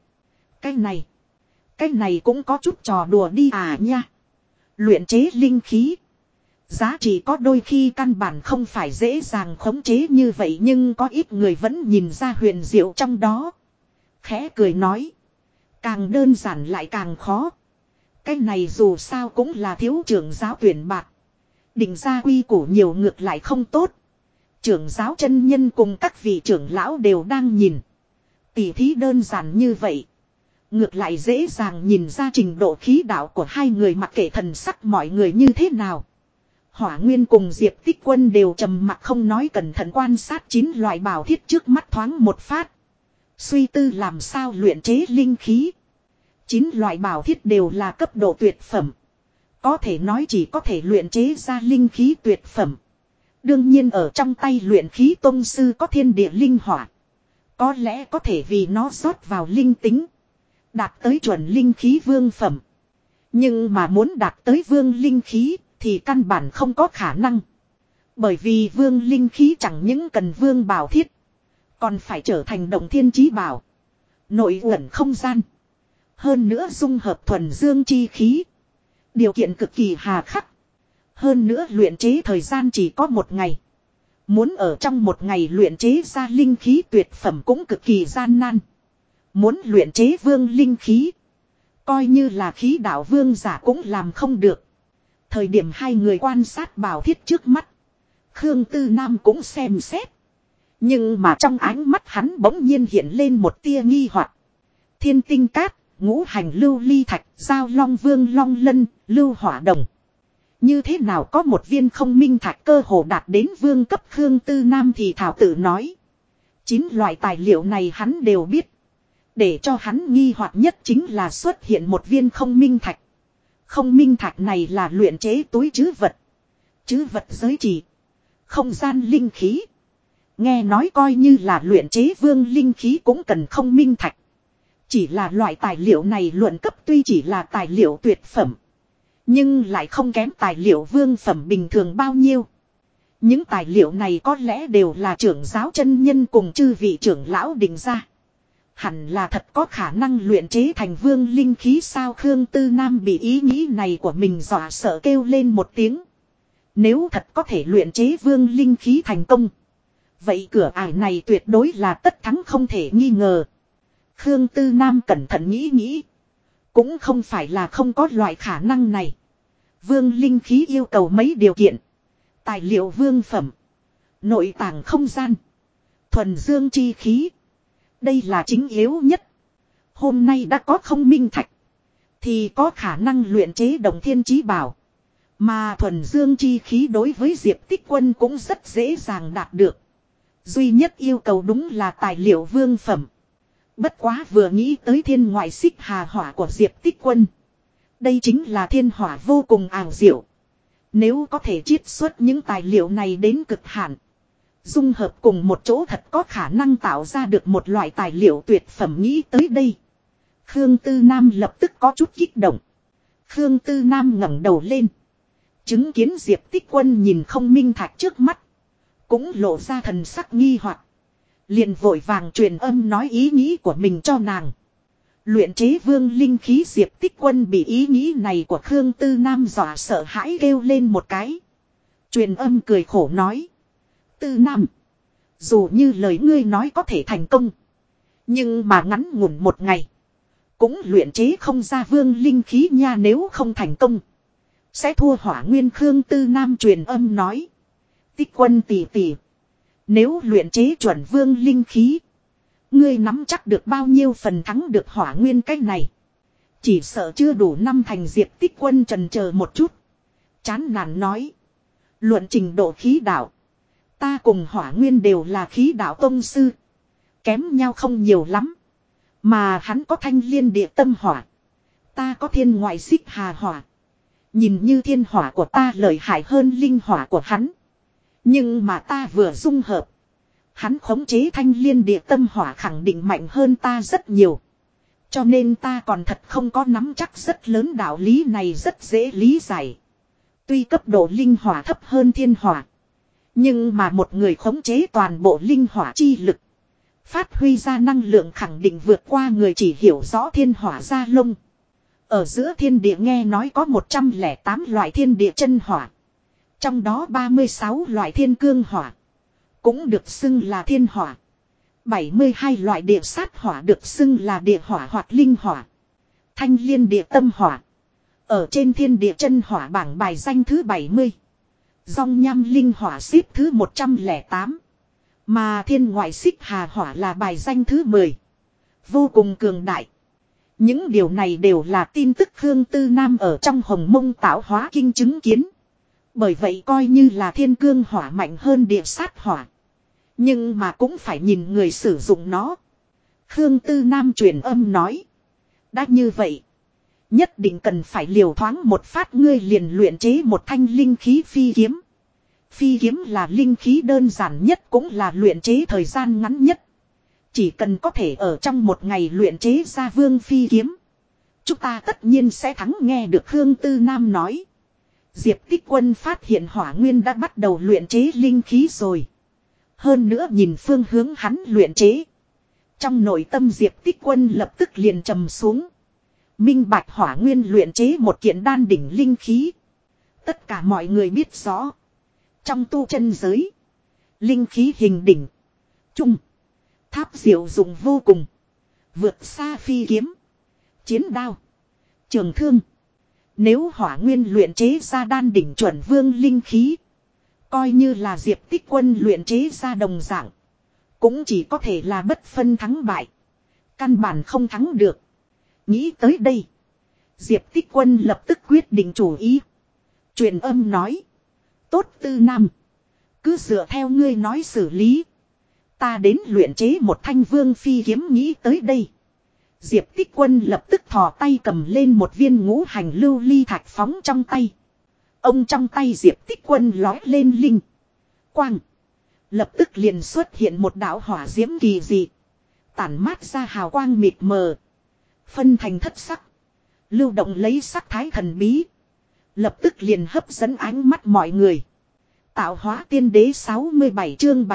Cái này cũng có chút trò đùa đi à nha. Luyện chế linh khí. Giá trị có đôi khi căn bản không phải dễ dàng khống chế như vậy nhưng có ít người vẫn nhìn ra huyền diệu trong đó. Khẽ cười nói. Càng đơn giản lại càng khó. Cái này dù sao cũng là thiếu trưởng giáo tuyển bạc. Định ra quy củ nhiều ngược lại không tốt. Trưởng giáo chân nhân cùng các vị trưởng lão đều đang nhìn. Tỉ thí đơn giản như vậy. Ngược lại dễ dàng nhìn ra trình độ khí đạo của hai người mặc kệ thần sắc mọi người như thế nào. Hỏa Nguyên cùng Diệp Tích Quân đều trầm mặc không nói cẩn thận quan sát 9 loại bảo thiết trước mắt thoáng một phát. Suy tư làm sao luyện chế linh khí. 9 loại bảo thiết đều là cấp độ tuyệt phẩm. Có thể nói chỉ có thể luyện chế ra linh khí tuyệt phẩm. Đương nhiên ở trong tay luyện khí tông sư có thiên địa linh hỏa. Có lẽ có thể vì nó rót vào linh tính. Đạt tới chuẩn linh khí vương phẩm. Nhưng mà muốn đạt tới vương linh khí thì căn bản không có khả năng. Bởi vì vương linh khí chẳng những cần vương bảo thiết. Còn phải trở thành động thiên chí bảo. Nội ẩn không gian. Hơn nữa dung hợp thuần dương chi khí. Điều kiện cực kỳ hà khắc. Hơn nữa luyện chế thời gian chỉ có một ngày. Muốn ở trong một ngày luyện chế ra linh khí tuyệt phẩm cũng cực kỳ gian nan. Muốn luyện chế vương linh khí. Coi như là khí đạo vương giả cũng làm không được. Thời điểm hai người quan sát bảo thiết trước mắt. Khương Tư Nam cũng xem xét. Nhưng mà trong ánh mắt hắn bỗng nhiên hiện lên một tia nghi hoặc. Thiên tinh cát, ngũ hành lưu ly thạch, giao long vương long lân, lưu hỏa đồng. Như thế nào có một viên không minh thạch cơ hồ đạt đến vương cấp Khương Tư Nam thì thảo tự nói. 9 loại tài liệu này hắn đều biết. Để cho hắn nghi hoặc nhất chính là xuất hiện một viên không minh thạch. Không minh thạch này là luyện chế túi trữ vật. Trữ vật giới chỉ. Không gian linh khí. Nghe nói coi như là luyện chế vương linh khí cũng cần không minh thạch. Chỉ là loại tài liệu này luận cấp tuy chỉ là tài liệu tuyệt phẩm. Nhưng lại không kém tài liệu vương phẩm bình thường bao nhiêu. Những tài liệu này có lẽ đều là trưởng giáo chân nhân cùng chư vị trưởng lão định ra. Hẳn là thật có khả năng luyện chế thành vương linh khí sao. Khương Tư Nam bị ý nghĩ này của mình dọa sợ kêu lên một tiếng. Nếu thật có thể luyện chế vương linh khí thành công. Vậy cửa ải này tuyệt đối là tất thắng không thể nghi ngờ. Khương Tư Nam cẩn thận nghĩ nghĩ. Cũng không phải là không có loại khả năng này. Vương linh khí yêu cầu mấy điều kiện. Tài liệu vương phẩm. Nội tàng không gian. Thuần dương chi khí. Đây là chính yếu nhất. Hôm nay đã có không minh thạch. Thì có khả năng luyện chế đồng thiên chí bảo. Mà thuần dương chi khí đối với Diệp Tích Quân cũng rất dễ dàng đạt được. Duy nhất yêu cầu đúng là tài liệu vương phẩm. Bất quá vừa nghĩ tới thiên ngoại xích hà hỏa của Diệp Tích Quân. Đây chính là thiên hỏa vô cùng ảo diệu. Nếu có thể chiết xuất những tài liệu này đến cực hạn. Dung hợp cùng một chỗ thật có khả năng tạo ra được một loại tài liệu tuyệt phẩm. Nghĩ tới đây. Khương Tư Nam lập tức có chút kích động. Khương Tư Nam ngẩng đầu lên. Chứng kiến Diệp Tích Quân nhìn không minh thạch trước mắt. Cũng lộ ra thần sắc nghi hoặc. Liền vội vàng truyền âm nói ý nghĩ của mình cho nàng. Luyện chế vương linh khí. Diệp Tích Quân bị ý nghĩ này của Khương Tư Nam dọa sợ hãi kêu lên một cái. Truyền âm cười khổ nói. Tư Nam. Dù như lời ngươi nói có thể thành công. Nhưng mà ngắn ngủn một ngày. Cũng luyện chế không ra vương linh khí nha. Nếu không thành công. Sẽ thua hỏa nguyên. Khương Tư Nam truyền âm nói. Tích Quân tỷ tỷ. Nếu luyện chế chuẩn vương linh khí. Ngươi nắm chắc được bao nhiêu phần thắng được hỏa nguyên cách này. Chỉ sợ chưa đủ năm thành. Diệp Tích Quân trần chờ một chút. Chán nản nói. Luận trình độ khí đạo. Ta cùng hỏa nguyên đều là khí đạo tông sư. Kém nhau không nhiều lắm. Mà hắn có thanh liên địa tâm hỏa. Ta có thiên ngoại xích hà hỏa. Nhìn như thiên hỏa của ta lợi hại hơn linh hỏa của hắn. Nhưng mà ta vừa dung hợp. Hắn khống chế thanh liên địa tâm hỏa khẳng định mạnh hơn ta rất nhiều. Cho nên ta còn thật không có nắm chắc rất lớn. Đạo lý này rất dễ lý giải. Tuy cấp độ linh hỏa thấp hơn thiên hỏa. Nhưng mà một người khống chế toàn bộ linh hỏa chi lực. Phát huy ra năng lượng khẳng định vượt qua người chỉ hiểu rõ thiên hỏa gia lông. Ở giữa thiên địa nghe nói có 108 loại thiên địa chân hỏa. Trong đó 36 loại thiên cương hỏa. Cũng được xưng là thiên hỏa. 72 loại địa sát hỏa được xưng là địa hỏa hoặc linh hỏa. Thanh liên địa tâm hỏa. Ở trên thiên địa chân hỏa bảng bài danh thứ 70. Dòng nham linh hỏa xếp thứ 108. Mà thiên ngoại xích hà hỏa là bài danh thứ 10. Vô cùng cường đại. Những điều này đều là tin tức Khương Tư Nam ở trong Hồng Mông Tạo Hóa Kinh chứng kiến. Bởi vậy coi như là thiên cương hỏa mạnh hơn địa sát hỏa. Nhưng mà cũng phải nhìn người sử dụng nó. Khương Tư Nam truyền âm nói. Đã như vậy. Nhất định cần phải liều thoáng một phát. Ngươi liền luyện chế một thanh linh khí phi kiếm. Phi kiếm là linh khí đơn giản nhất cũng là luyện chế thời gian ngắn nhất. Chỉ cần có thể ở trong một ngày luyện chế ra vương phi kiếm. Chúng ta tất nhiên sẽ thắng. Nghe được Khương Tư Nam nói. Diệp Tích Quân phát hiện hỏa nguyên đã bắt đầu luyện chế linh khí rồi. Hơn nữa nhìn phương hướng hắn luyện chế. Trong nội tâm Diệp Tích Quân lập tức liền trầm xuống. Minh bạch hỏa nguyên luyện chế một kiện đan đỉnh linh khí. Tất cả mọi người biết rõ. Trong tu chân giới. Linh khí hình đỉnh. Trung. Tháp diệu dụng vô cùng. Vượt xa phi kiếm. Chiến đao. Trường thương. Nếu hỏa nguyên luyện chế ra đan đỉnh chuẩn vương linh khí. Coi như là Diệp Tích Quân luyện chế ra đồng dạng. Cũng chỉ có thể là bất phân thắng bại. Căn bản không thắng được. Nghĩ tới đây. Diệp Tích Quân lập tức quyết định chủ ý. Truyền âm nói. Tốt Tư Nam. Cứ dựa theo ngươi nói xử lý. Ta đến luyện chế một thanh vương phi kiếm. Nghĩ tới đây. Diệp Tích Quân lập tức thò tay cầm lên một viên ngũ hành lưu ly thạch phóng trong tay. Ông trong tay Diệp Tích Quân lói lên linh. Quang. Lập tức liền xuất hiện một đạo hỏa diễm kỳ dị. Tản mát ra hào quang mịt mờ. Phân thành thất sắc. Lưu động lấy sắc thái thần bí. Lập tức liền hấp dẫn ánh mắt mọi người. Tạo hóa tiên đế 67 chương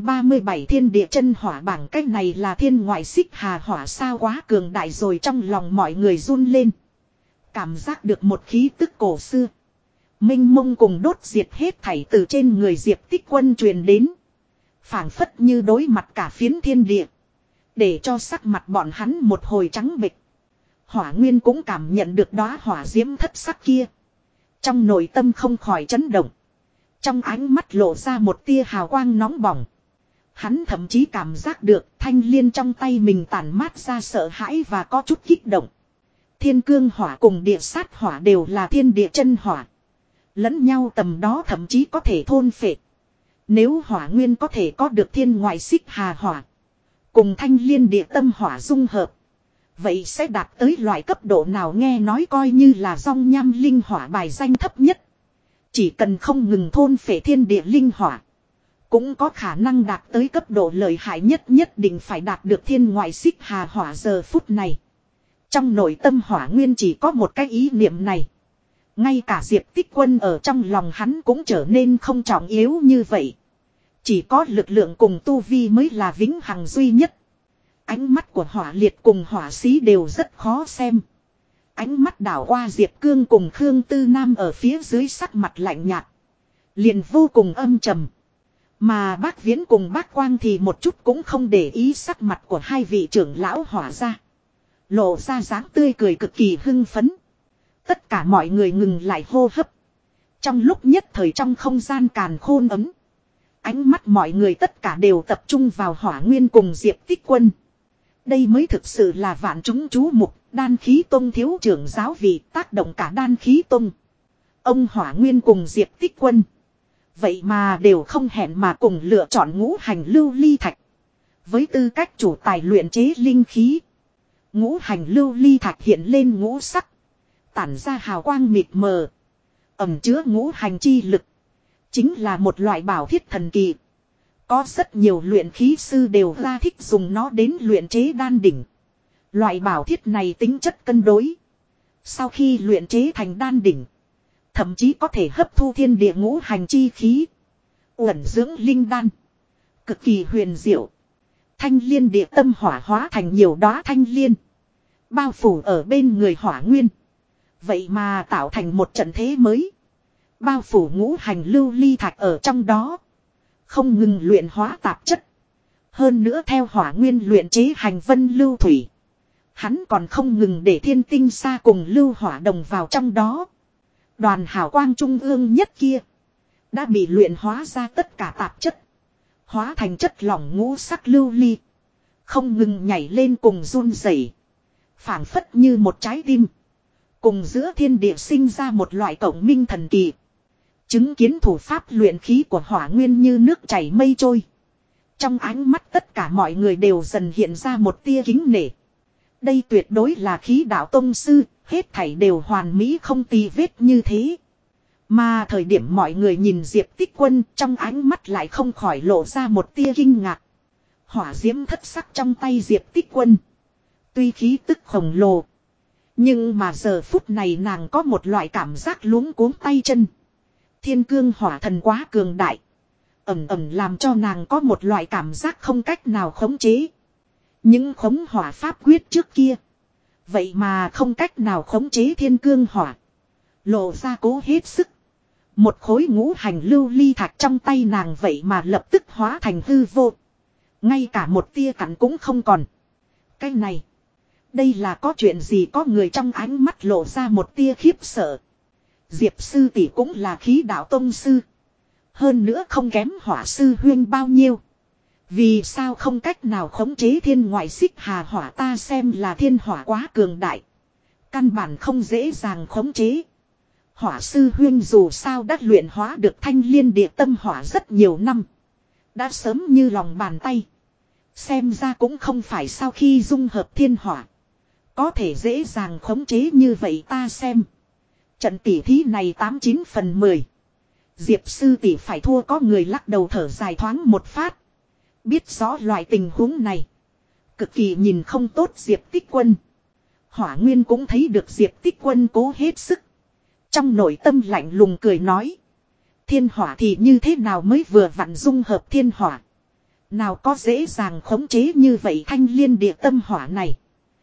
737 thiên địa chân hỏa bảng, cách này là thiên ngoại xích hà hỏa sao, quá cường đại rồi. Trong lòng mọi người run lên. Cảm giác được một khí tức cổ xưa. Minh mông cùng đốt diệt hết thảy từ trên người Diệp Tích Quân truyền đến. Phảng phất như đối mặt cả phiến thiên địa. Để cho sắc mặt bọn hắn một hồi trắng bệch. Hỏa Nguyên cũng cảm nhận được đóa hỏa diễm thất sắc kia. Trong nội tâm không khỏi chấn động. Trong ánh mắt lộ ra một tia hào quang nóng bỏng. Hắn thậm chí cảm giác được thanh liên trong tay mình tản mát ra sợ hãi và có chút kích động. Thiên cương hỏa cùng địa sát hỏa đều là thiên địa chân hỏa. Lẫn nhau tầm đó thậm chí có thể thôn phệ. Nếu hỏa nguyên có thể có được thiên ngoại xích hà hỏa. Cùng thanh liên địa tâm hỏa dung hợp. Vậy sẽ đạt tới loại cấp độ nào, nghe nói coi như là dòng nham linh hỏa bài danh thấp nhất. Chỉ cần không ngừng thôn phệ thiên địa linh hỏa. Cũng có khả năng đạt tới cấp độ lợi hại nhất, nhất định phải đạt được thiên ngoại xích hà hỏa. Giờ phút này. Trong nội tâm hỏa nguyên chỉ có một cái ý niệm này. Ngay cả Diệp Tích Quân ở trong lòng hắn cũng trở nên không trọng yếu như vậy. Chỉ có lực lượng cùng tu vi mới là vĩnh hằng duy nhất. Ánh mắt của hỏa liệt cùng hỏa sĩ đều rất khó xem. Ánh mắt đảo qua Diệp Cương cùng Khương Tư Nam ở phía dưới, sắc mặt lạnh nhạt. Liền vô cùng âm trầm. Mà Bác Viễn cùng Bác Quang thì một chút cũng không để ý sắc mặt của hai vị trưởng lão hỏa ra. Lộ ra dáng tươi cười cực kỳ hưng phấn. Tất cả mọi người ngừng lại hô hấp. Trong lúc nhất thời trong không gian càn khôn ấm. Ánh mắt mọi người tất cả đều tập trung vào Hỏa Nguyên cùng Diệp Tích Quân. Đây mới thực sự là vạn chúng chú mục, Đan Khí Tông thiếu trưởng giáo vị, tác động cả Đan Khí Tông. Ông Hỏa Nguyên cùng Diệp Tích Quân. Vậy mà đều không hẹn mà cùng lựa chọn ngũ hành lưu ly thạch. Với tư cách chủ tài luyện chế linh khí. Ngũ hành lưu ly thạch hiện lên ngũ sắc. Tản ra hào quang mịt mờ. Ẩm chứa ngũ hành chi lực. Chính là một loại bảo thiết thần kỳ. Có rất nhiều luyện khí sư đều ra thích dùng nó đến luyện chế đan đỉnh. Loại bảo thiết này tính chất cân đối. Sau khi luyện chế thành đan đỉnh. Thậm chí có thể hấp thu thiên địa ngũ hành chi khí. Uẩn dưỡng linh đan. Cực kỳ huyền diệu. Thanh liên địa tâm hỏa hóa thành nhiều đóa thanh liên. Bao phủ ở bên người Hỏa Nguyên. Vậy mà tạo thành một trận thế mới. Bao phủ ngũ hành lưu ly thạch ở trong đó. Không ngừng luyện hóa tạp chất. Hơn nữa theo Hỏa Nguyên luyện chế hành vân lưu thủy. Hắn còn không ngừng để thiên tinh sa cùng lưu hỏa đồng vào trong đó. Đoàn hào quang trung ương nhất kia. Đã bị luyện hóa ra tất cả tạp chất. Hóa thành chất lỏng ngũ sắc lưu ly. Không ngừng nhảy lên cùng run rẩy, phảng phất như một trái tim. Cùng giữa thiên địa sinh ra một loại cộng minh thần kỳ. Chứng kiến thủ pháp luyện khí của Hỏa Nguyên như nước chảy mây trôi. Trong ánh mắt tất cả mọi người đều dần hiện ra một tia kính nể. Đây tuyệt đối là khí đạo tông sư, hết thảy đều hoàn mỹ không tì vết như thế. Mà thời điểm mọi người nhìn Diệp Tích Quân, trong ánh mắt lại không khỏi lộ ra một tia kinh ngạc. Hỏa diễm thất sắc trong tay Diệp Tích Quân. Tuy khí tức khổng lồ. Nhưng mà giờ phút này nàng có một loại cảm giác luống cuống tay chân. Thiên cương hỏa thần quá cường đại. Ẩm ẩm làm cho nàng có một loại cảm giác không cách nào khống chế. Những khống hỏa pháp quyết trước kia. Vậy mà không cách nào khống chế thiên cương hỏa. Lộ ra cố hết sức. Một khối ngũ hành lưu ly thạch trong tay nàng vậy mà lập tức hóa thành hư vô. Ngay cả một tia cặn cũng không còn. Cái này. Đây là có chuyện gì, có người trong ánh mắt lộ ra một tia khiếp sợ. Diệp sư tỷ cũng là khí đạo tông sư. Hơn nữa không kém Hỏa sư huyên bao nhiêu. Vì sao không cách nào khống chế thiên ngoại xích hà hỏa, ta xem là thiên hỏa quá cường đại. Căn bản không dễ dàng khống chế. Hỏa sư huyên dù sao đã luyện hóa được thanh liên địa tâm hỏa rất nhiều năm. Đã sớm như lòng bàn tay. Xem ra cũng không phải sau khi dung hợp thiên hỏa. Có thể dễ dàng khống chế như vậy, ta xem. Trận tỉ thí này 89 phần 10. Diệp sư tỷ phải thua, có người lắc đầu thở dài thoáng một phát. Biết rõ loại tình huống này. Cực kỳ nhìn không tốt Diệp Tích Quân. Hỏa Nguyên cũng thấy được Diệp Tích Quân cố hết sức. Trong nội tâm lạnh lùng cười nói. Thiên hỏa thì như thế nào mới vừa vặn dung hợp thiên hỏa. Nào có dễ dàng khống chế như vậy thanh liên địa tâm hỏa này.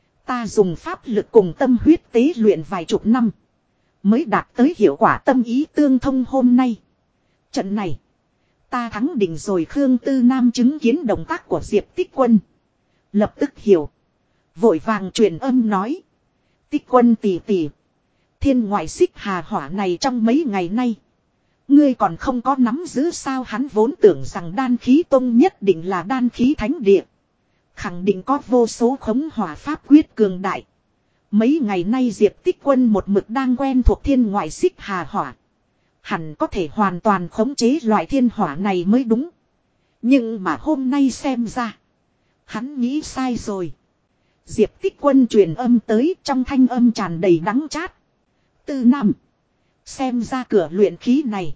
Ta dùng pháp lực cùng tâm huyết tế luyện vài chục năm. Mới đạt tới hiệu quả tâm ý tương thông hôm nay. Trận này. Ta thắng định rồi. Khương Tư Nam chứng kiến động tác của Diệp Tích Quân. Lập tức hiểu. Vội vàng truyền âm nói. Tích Quân tỷ tỷ. Thiên ngoại xích hà hỏa này trong mấy ngày nay. Ngươi còn không có nắm giữ sao. Hắn vốn tưởng rằng đan khí tông nhất định là đan khí thánh địa. Khẳng định có vô số khống hỏa pháp quyết cường đại. Mấy ngày nay Diệp Tích Quân một mực đang quen thuộc thiên ngoại xích hà hỏa. Hẳn có thể hoàn toàn khống chế loại thiên hỏa này mới đúng. Nhưng mà hôm nay xem ra. Hắn nghĩ sai rồi. Diệp Tích Quân truyền âm tới trong thanh âm tràn đầy đắng chát. Tư Nam. Xem ra cửa luyện khí này.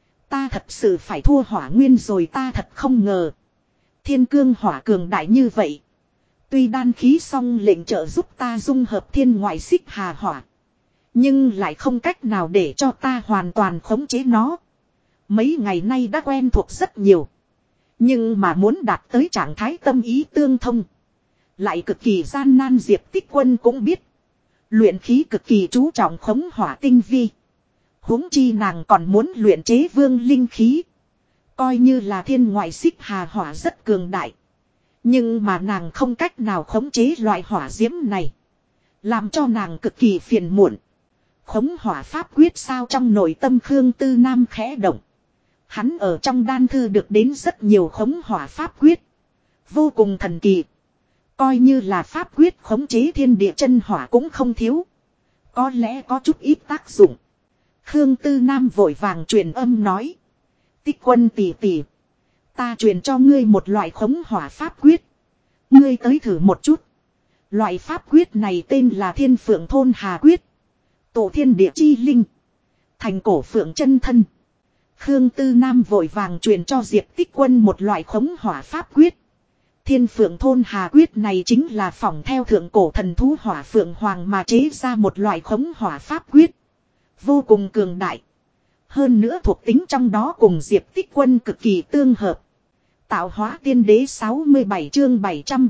Ta thật sự phải thua hỏa nguyên rồi, ta thật không ngờ. Thiên cương hỏa cường đại như vậy. Tuy đan khí xong lệnh trợ giúp ta dung hợp thiên ngoại xích hà hỏa. Nhưng lại không cách nào để cho ta hoàn toàn khống chế nó. Mấy ngày nay đã quen thuộc rất nhiều. Nhưng mà muốn đạt tới trạng thái tâm ý tương thông. Lại cực kỳ gian nan. Diệp Tích Quân cũng biết. Luyện khí cực kỳ chú trọng khống hỏa tinh vi. Huống chi nàng còn muốn luyện chế vương linh khí. Coi như là thiên ngoại xích hà hỏa rất cường đại. Nhưng mà nàng không cách nào khống chế loại hỏa diễm này. Làm cho nàng cực kỳ phiền muộn. Khống hỏa pháp quyết sao trong nội tâm Khương Tư Nam khẽ động. Hắn ở trong đan thư được đến rất nhiều khống hỏa pháp quyết. Vô cùng thần kỳ. Coi như là pháp quyết khống chế thiên địa chân hỏa cũng không thiếu. Có lẽ có chút ít tác dụng. Khương Tư Nam vội vàng truyền âm nói. Tích Quân tỷ tỷ. Ta truyền cho ngươi một loại khống hỏa pháp quyết. Ngươi tới thử một chút. Loại pháp quyết này tên là Thiên Phượng Thôn Hà Quyết. Tổ thiên địa chi linh. Thành cổ phượng chân thân. Khương Tư Nam vội vàng truyền cho Diệp Tích Quân một loại khống hỏa pháp quyết. Thiên Phượng Thôn Hà Quyết này chính là phỏng theo thượng cổ thần thú hỏa phượng hoàng mà chế ra một loại khống hỏa pháp quyết. Vô cùng cường đại. Hơn nữa thuộc tính trong đó cùng Diệp Tích Quân cực kỳ tương hợp. Tạo hóa tiên đế 67 chương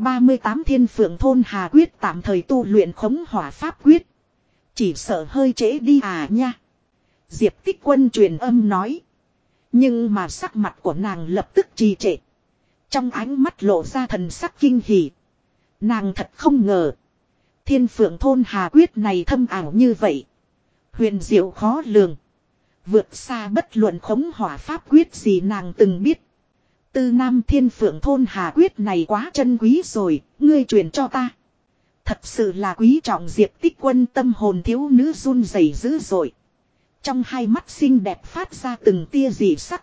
738 Thiên Phượng Thôn Hà Quyết tạm thời tu luyện khống hỏa pháp quyết. Chỉ sợ hơi trễ đi à nha. Diệp Tích Quân truyền âm nói. Nhưng mà sắc mặt của nàng lập tức trì trệ. Trong ánh mắt lộ ra thần sắc kinh hỉ. Nàng thật không ngờ. Thiên Phượng Thôn Hà Quyết này thâm ảo như vậy. Huyền diệu khó lường. Vượt xa bất luận khống hỏa pháp quyết gì nàng từng biết. Tư Nam Thiên Phượng Thôn Hà Quyết này quá chân quý rồi, ngươi truyền cho ta. Thật sự là quý trọng. Diệp Tích Quân tâm hồn thiếu nữ run rẩy dữ dội. Trong hai mắt xinh đẹp phát ra từng tia dị sắc.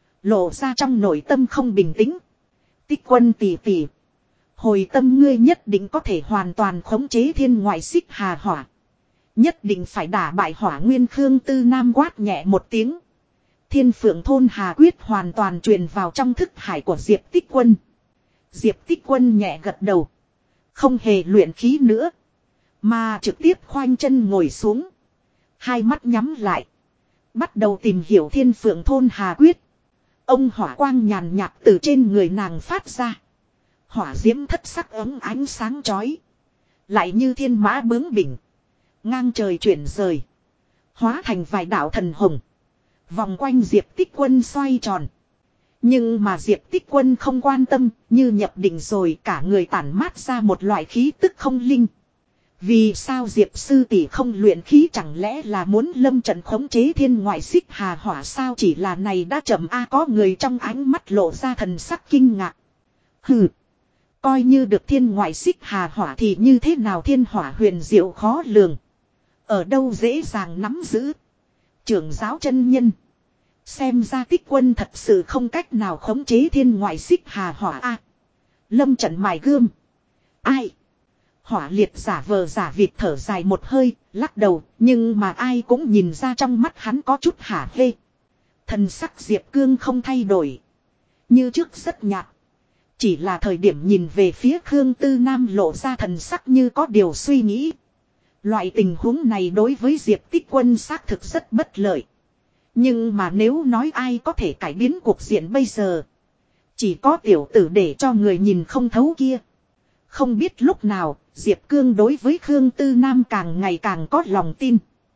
Lộ ra trong nội tâm không bình tĩnh. Tích Quân tỷ tỷ. Hồi tâm ngươi nhất định có thể hoàn toàn khống chế thiên ngoại xích hà hỏa. Nhất định phải đả bại hỏa nguyên. Khương Tư Nam quát nhẹ một tiếng. Thiên Phượng Thôn Hà Quyết hoàn toàn truyền vào trong thức hải của Diệp Tích Quân. Diệp Tích Quân nhẹ gật đầu. Không hề luyện khí nữa. Mà trực tiếp khoanh chân ngồi xuống. Hai mắt nhắm lại. Bắt đầu tìm hiểu Thiên Phượng Thôn Hà Quyết. Ông hỏa quang nhàn nhạt từ trên người nàng phát ra. Hỏa diễm thất sắc ấm ánh sáng chói. Lại như thiên mã bướng bỉnh. Ngang trời chuyển rời. Hóa thành vài đạo thần hồng. Vòng quanh Diệp Tích Quân xoay tròn. Nhưng mà Diệp Tích Quân không quan tâm. Như nhập định rồi cả người tản mát ra một loại khí tức không linh. Vì sao Diệp sư tỷ không luyện khí, chẳng lẽ là muốn lâm trận khống chế thiên ngoại xích hà hỏa sao? Chỉ là này đã chậm a. Có người trong ánh mắt lộ ra thần sắc kinh ngạc. Hừ. Coi như được thiên ngoại xích hà hỏa thì như thế nào? Thiên hỏa huyền diệu khó lường. Ở đâu dễ dàng nắm giữ. Trưởng giáo chân nhân. Xem ra Tích Quân thật sự không cách nào khống chế thiên ngoại xích hà hỏa a. Lâm trận mài gươm. Ai? Hỏa liệt giả vờ giả vịt thở dài một hơi, lắc đầu, nhưng mà ai cũng nhìn ra trong mắt hắn có chút hả hê. Thần sắc Diệp Cương không thay đổi. Như trước rất nhạt. Chỉ là thời điểm nhìn về phía Khương Tư Nam lộ ra thần sắc như có điều suy nghĩ. Loại tình huống này đối với Diệp Tích Quân xác thực rất bất lợi. Nhưng mà nếu nói ai có thể cải biến cuộc diện bây giờ. Chỉ có tiểu tử để cho người nhìn không thấu kia. Không biết lúc nào, Diệp Cương đối với Khương Tư Nam càng ngày càng có lòng tin.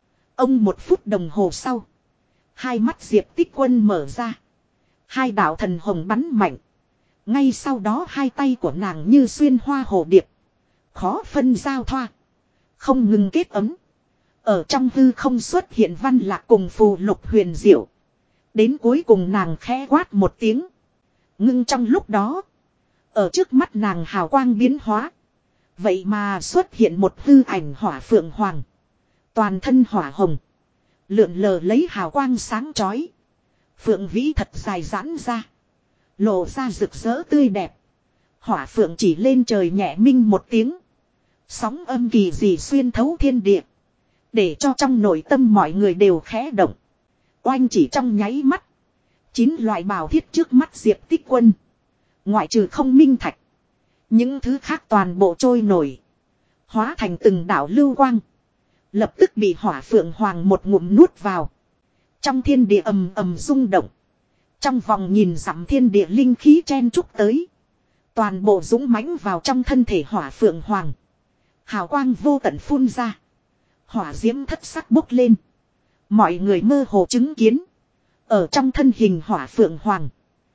Ông 1 phút đồng hồ sau. Hai mắt Diệp Tích Quân mở ra. Hai đạo thần hồng bắn mạnh. Ngay sau đó hai tay của nàng như xuyên hoa hồ điệp. Khó phân giao thoa. Không ngừng kết ấm. Ở trong hư không xuất hiện văn lạc cùng phù lục huyền diệu. Đến cuối cùng nàng khẽ quát một tiếng. Ngưng trong lúc đó. Ở trước mắt nàng hào quang biến hóa. Vậy mà xuất hiện một hư ảnh hỏa phượng hoàng. Toàn thân hỏa hồng. Lượn lờ lấy hào quang sáng chói. Phượng vĩ thật dài giãn ra. Lộ ra rực rỡ tươi đẹp. Hỏa phượng chỉ lên trời nhẹ minh một tiếng. Sóng âm kỳ dị xuyên thấu thiên địa. Để cho trong nội tâm mọi người đều khẽ động. Oanh chỉ trong nháy mắt. 9 loại bào thiết trước mắt Diệp Tích Quân. Ngoại trừ không minh thạch. Những thứ khác toàn bộ trôi nổi. Hóa thành từng đảo lưu quang. Lập tức bị hỏa phượng hoàng một ngụm nuốt vào. Trong thiên địa ầm ầm rung động. Trong vòng nhìn dặm thiên địa linh khí chen chúc tới. Toàn bộ dũng mãnh vào trong thân thể hỏa phượng hoàng. Hào quang vô tận phun ra. Hỏa diễm thất sắc bốc lên. Mọi người mơ hồ chứng kiến. Ở trong thân hình hỏa phượng hoàng.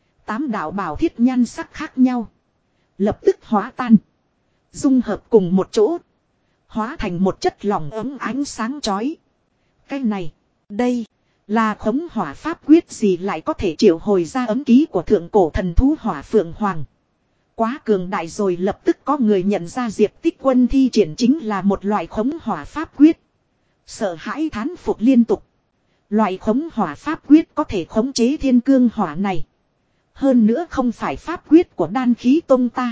8 đạo bảo thiết nhan sắc khác nhau. Lập tức hóa tan. Dung hợp cùng một chỗ. Hóa thành một chất lỏng ấm ánh sáng chói. Cái này. Đây. Là khống hỏa pháp quyết gì lại có thể triệu hồi ra ấm ký của thượng cổ thần thú hỏa phượng hoàng. Quá cường đại rồi, lập tức có người nhận ra Diệp Tích Quân thi triển chính là một loại khống hỏa pháp quyết. Sợ hãi thán phục liên tục. Loại khống hỏa pháp quyết có thể khống chế thiên cương hỏa này. Hơn nữa không phải pháp quyết của đan khí tông ta.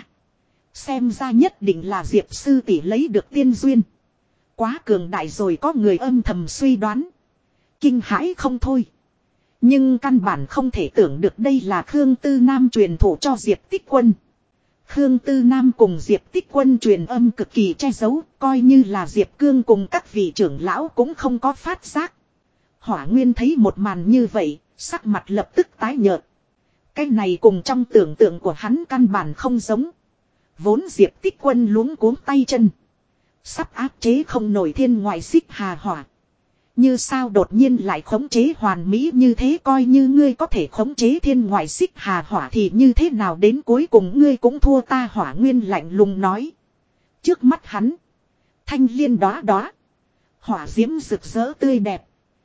Xem ra nhất định là Diệp sư tỷ lấy được tiên duyên. Quá cường đại rồi, có người âm thầm suy đoán. Kinh hãi không thôi. Nhưng căn bản không thể tưởng được đây là Khương Tư Nam truyền thụ cho Diệp Tích Quân. Khương Tư Nam cùng Diệp Tích Quân truyền âm cực kỳ che giấu, coi như là Diệp Cương cùng các vị trưởng lão cũng không có phát giác. Hỏa Nguyên thấy một màn như vậy, sắc mặt lập tức tái nhợt. Cái này cùng trong tưởng tượng của hắn căn bản không giống. Vốn Diệp Tích Quân luống cuống tay chân. Sắp áp chế không nổi thiên ngoại xích hà hỏa. Như sao đột nhiên lại khống chế hoàn mỹ như thế, coi như ngươi có thể khống chế thiên ngoại xích hà hỏa thì như thế nào đến cuối cùng ngươi cũng thua ta. Hỏa Nguyên lạnh lùng nói. Trước mắt hắn. Thanh liên đóa đóa. Hỏa diễm rực rỡ tươi đẹp.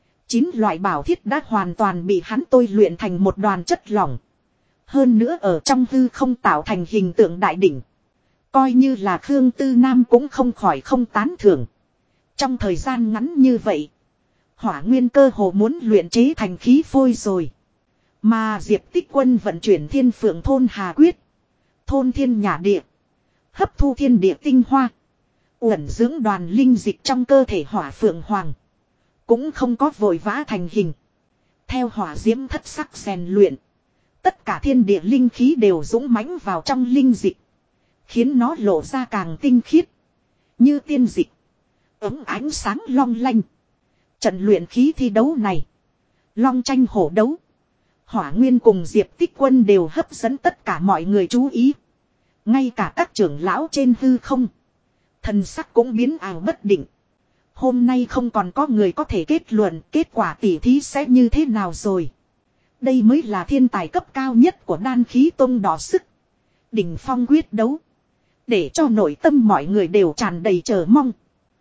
9 loại bảo thiết đã hoàn toàn bị hắn tôi luyện thành một đoàn chất lỏng. Hơn nữa ở trong hư không tạo thành hình tượng đại đỉnh. Coi như là Khương Tư Nam cũng không khỏi không tán thưởng. Trong thời gian ngắn như vậy. Hỏa Nguyên cơ hồ muốn luyện chế thành khí phôi rồi. Mà Diệp Tích Quân vận chuyển thiên phượng thôn hà quyết. Thôn thiên nhả địa. Hấp thu thiên địa tinh hoa. Uẩn dưỡng đoàn linh dịch trong cơ thể hỏa phượng hoàng. Cũng không có vội vã thành hình. Theo hỏa diễm thất sắc rèn luyện. Tất cả thiên địa linh khí đều dũng mãnh vào trong linh dịch. Khiến nó lộ ra càng tinh khiết. Như tiên dịch. Ấm ánh sáng long lanh. Trận luyện khí thi đấu này. Long tranh hổ đấu. Hỏa Nguyên cùng Diệp Tích Quân đều hấp dẫn tất cả mọi người chú ý. Ngay cả các trưởng lão trên hư không. Thần sắc cũng biến ảo bất định. Hôm nay không còn có người có thể kết luận kết quả tỉ thí sẽ như thế nào rồi. Đây mới là thiên tài cấp cao nhất của đan khí tông đỏ sức. Đỉnh phong quyết đấu. Để cho nội tâm mọi người đều tràn đầy chờ mong.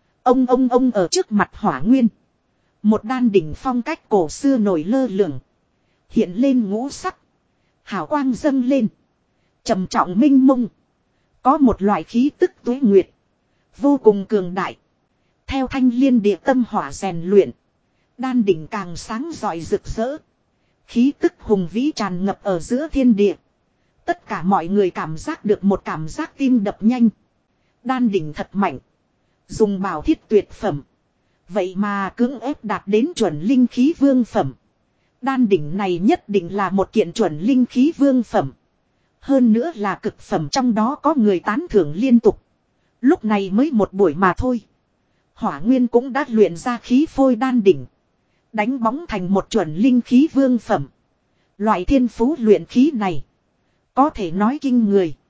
Ông ở trước mặt Hỏa Nguyên. Một đan đỉnh phong cách cổ xưa nổi lơ lửng. Hiện lên ngũ sắc. Hào quang dâng lên. Trầm trọng minh mông. Có một loại khí tức tuế nguyệt. Vô cùng cường đại. Theo thanh liên địa tâm hỏa rèn luyện. Đan đỉnh càng sáng rọi rực rỡ. Khí tức hùng vĩ tràn ngập ở giữa thiên địa. Tất cả mọi người cảm giác được một cảm giác tim đập nhanh. Đan đỉnh thật mạnh. Dùng bảo thiết tuyệt phẩm. Vậy mà cưỡng ép đạt đến chuẩn linh khí vương phẩm. Đan đỉnh này nhất định là một kiện chuẩn linh khí vương phẩm. Hơn nữa là cực phẩm, trong đó có người tán thưởng liên tục. Lúc này mới một buổi mà thôi. Hỏa Nguyên cũng đã luyện ra khí phôi đan đỉnh. Đánh bóng thành một chuẩn linh khí vương phẩm. Loại thiên phú luyện khí này. Có thể nói kinh người.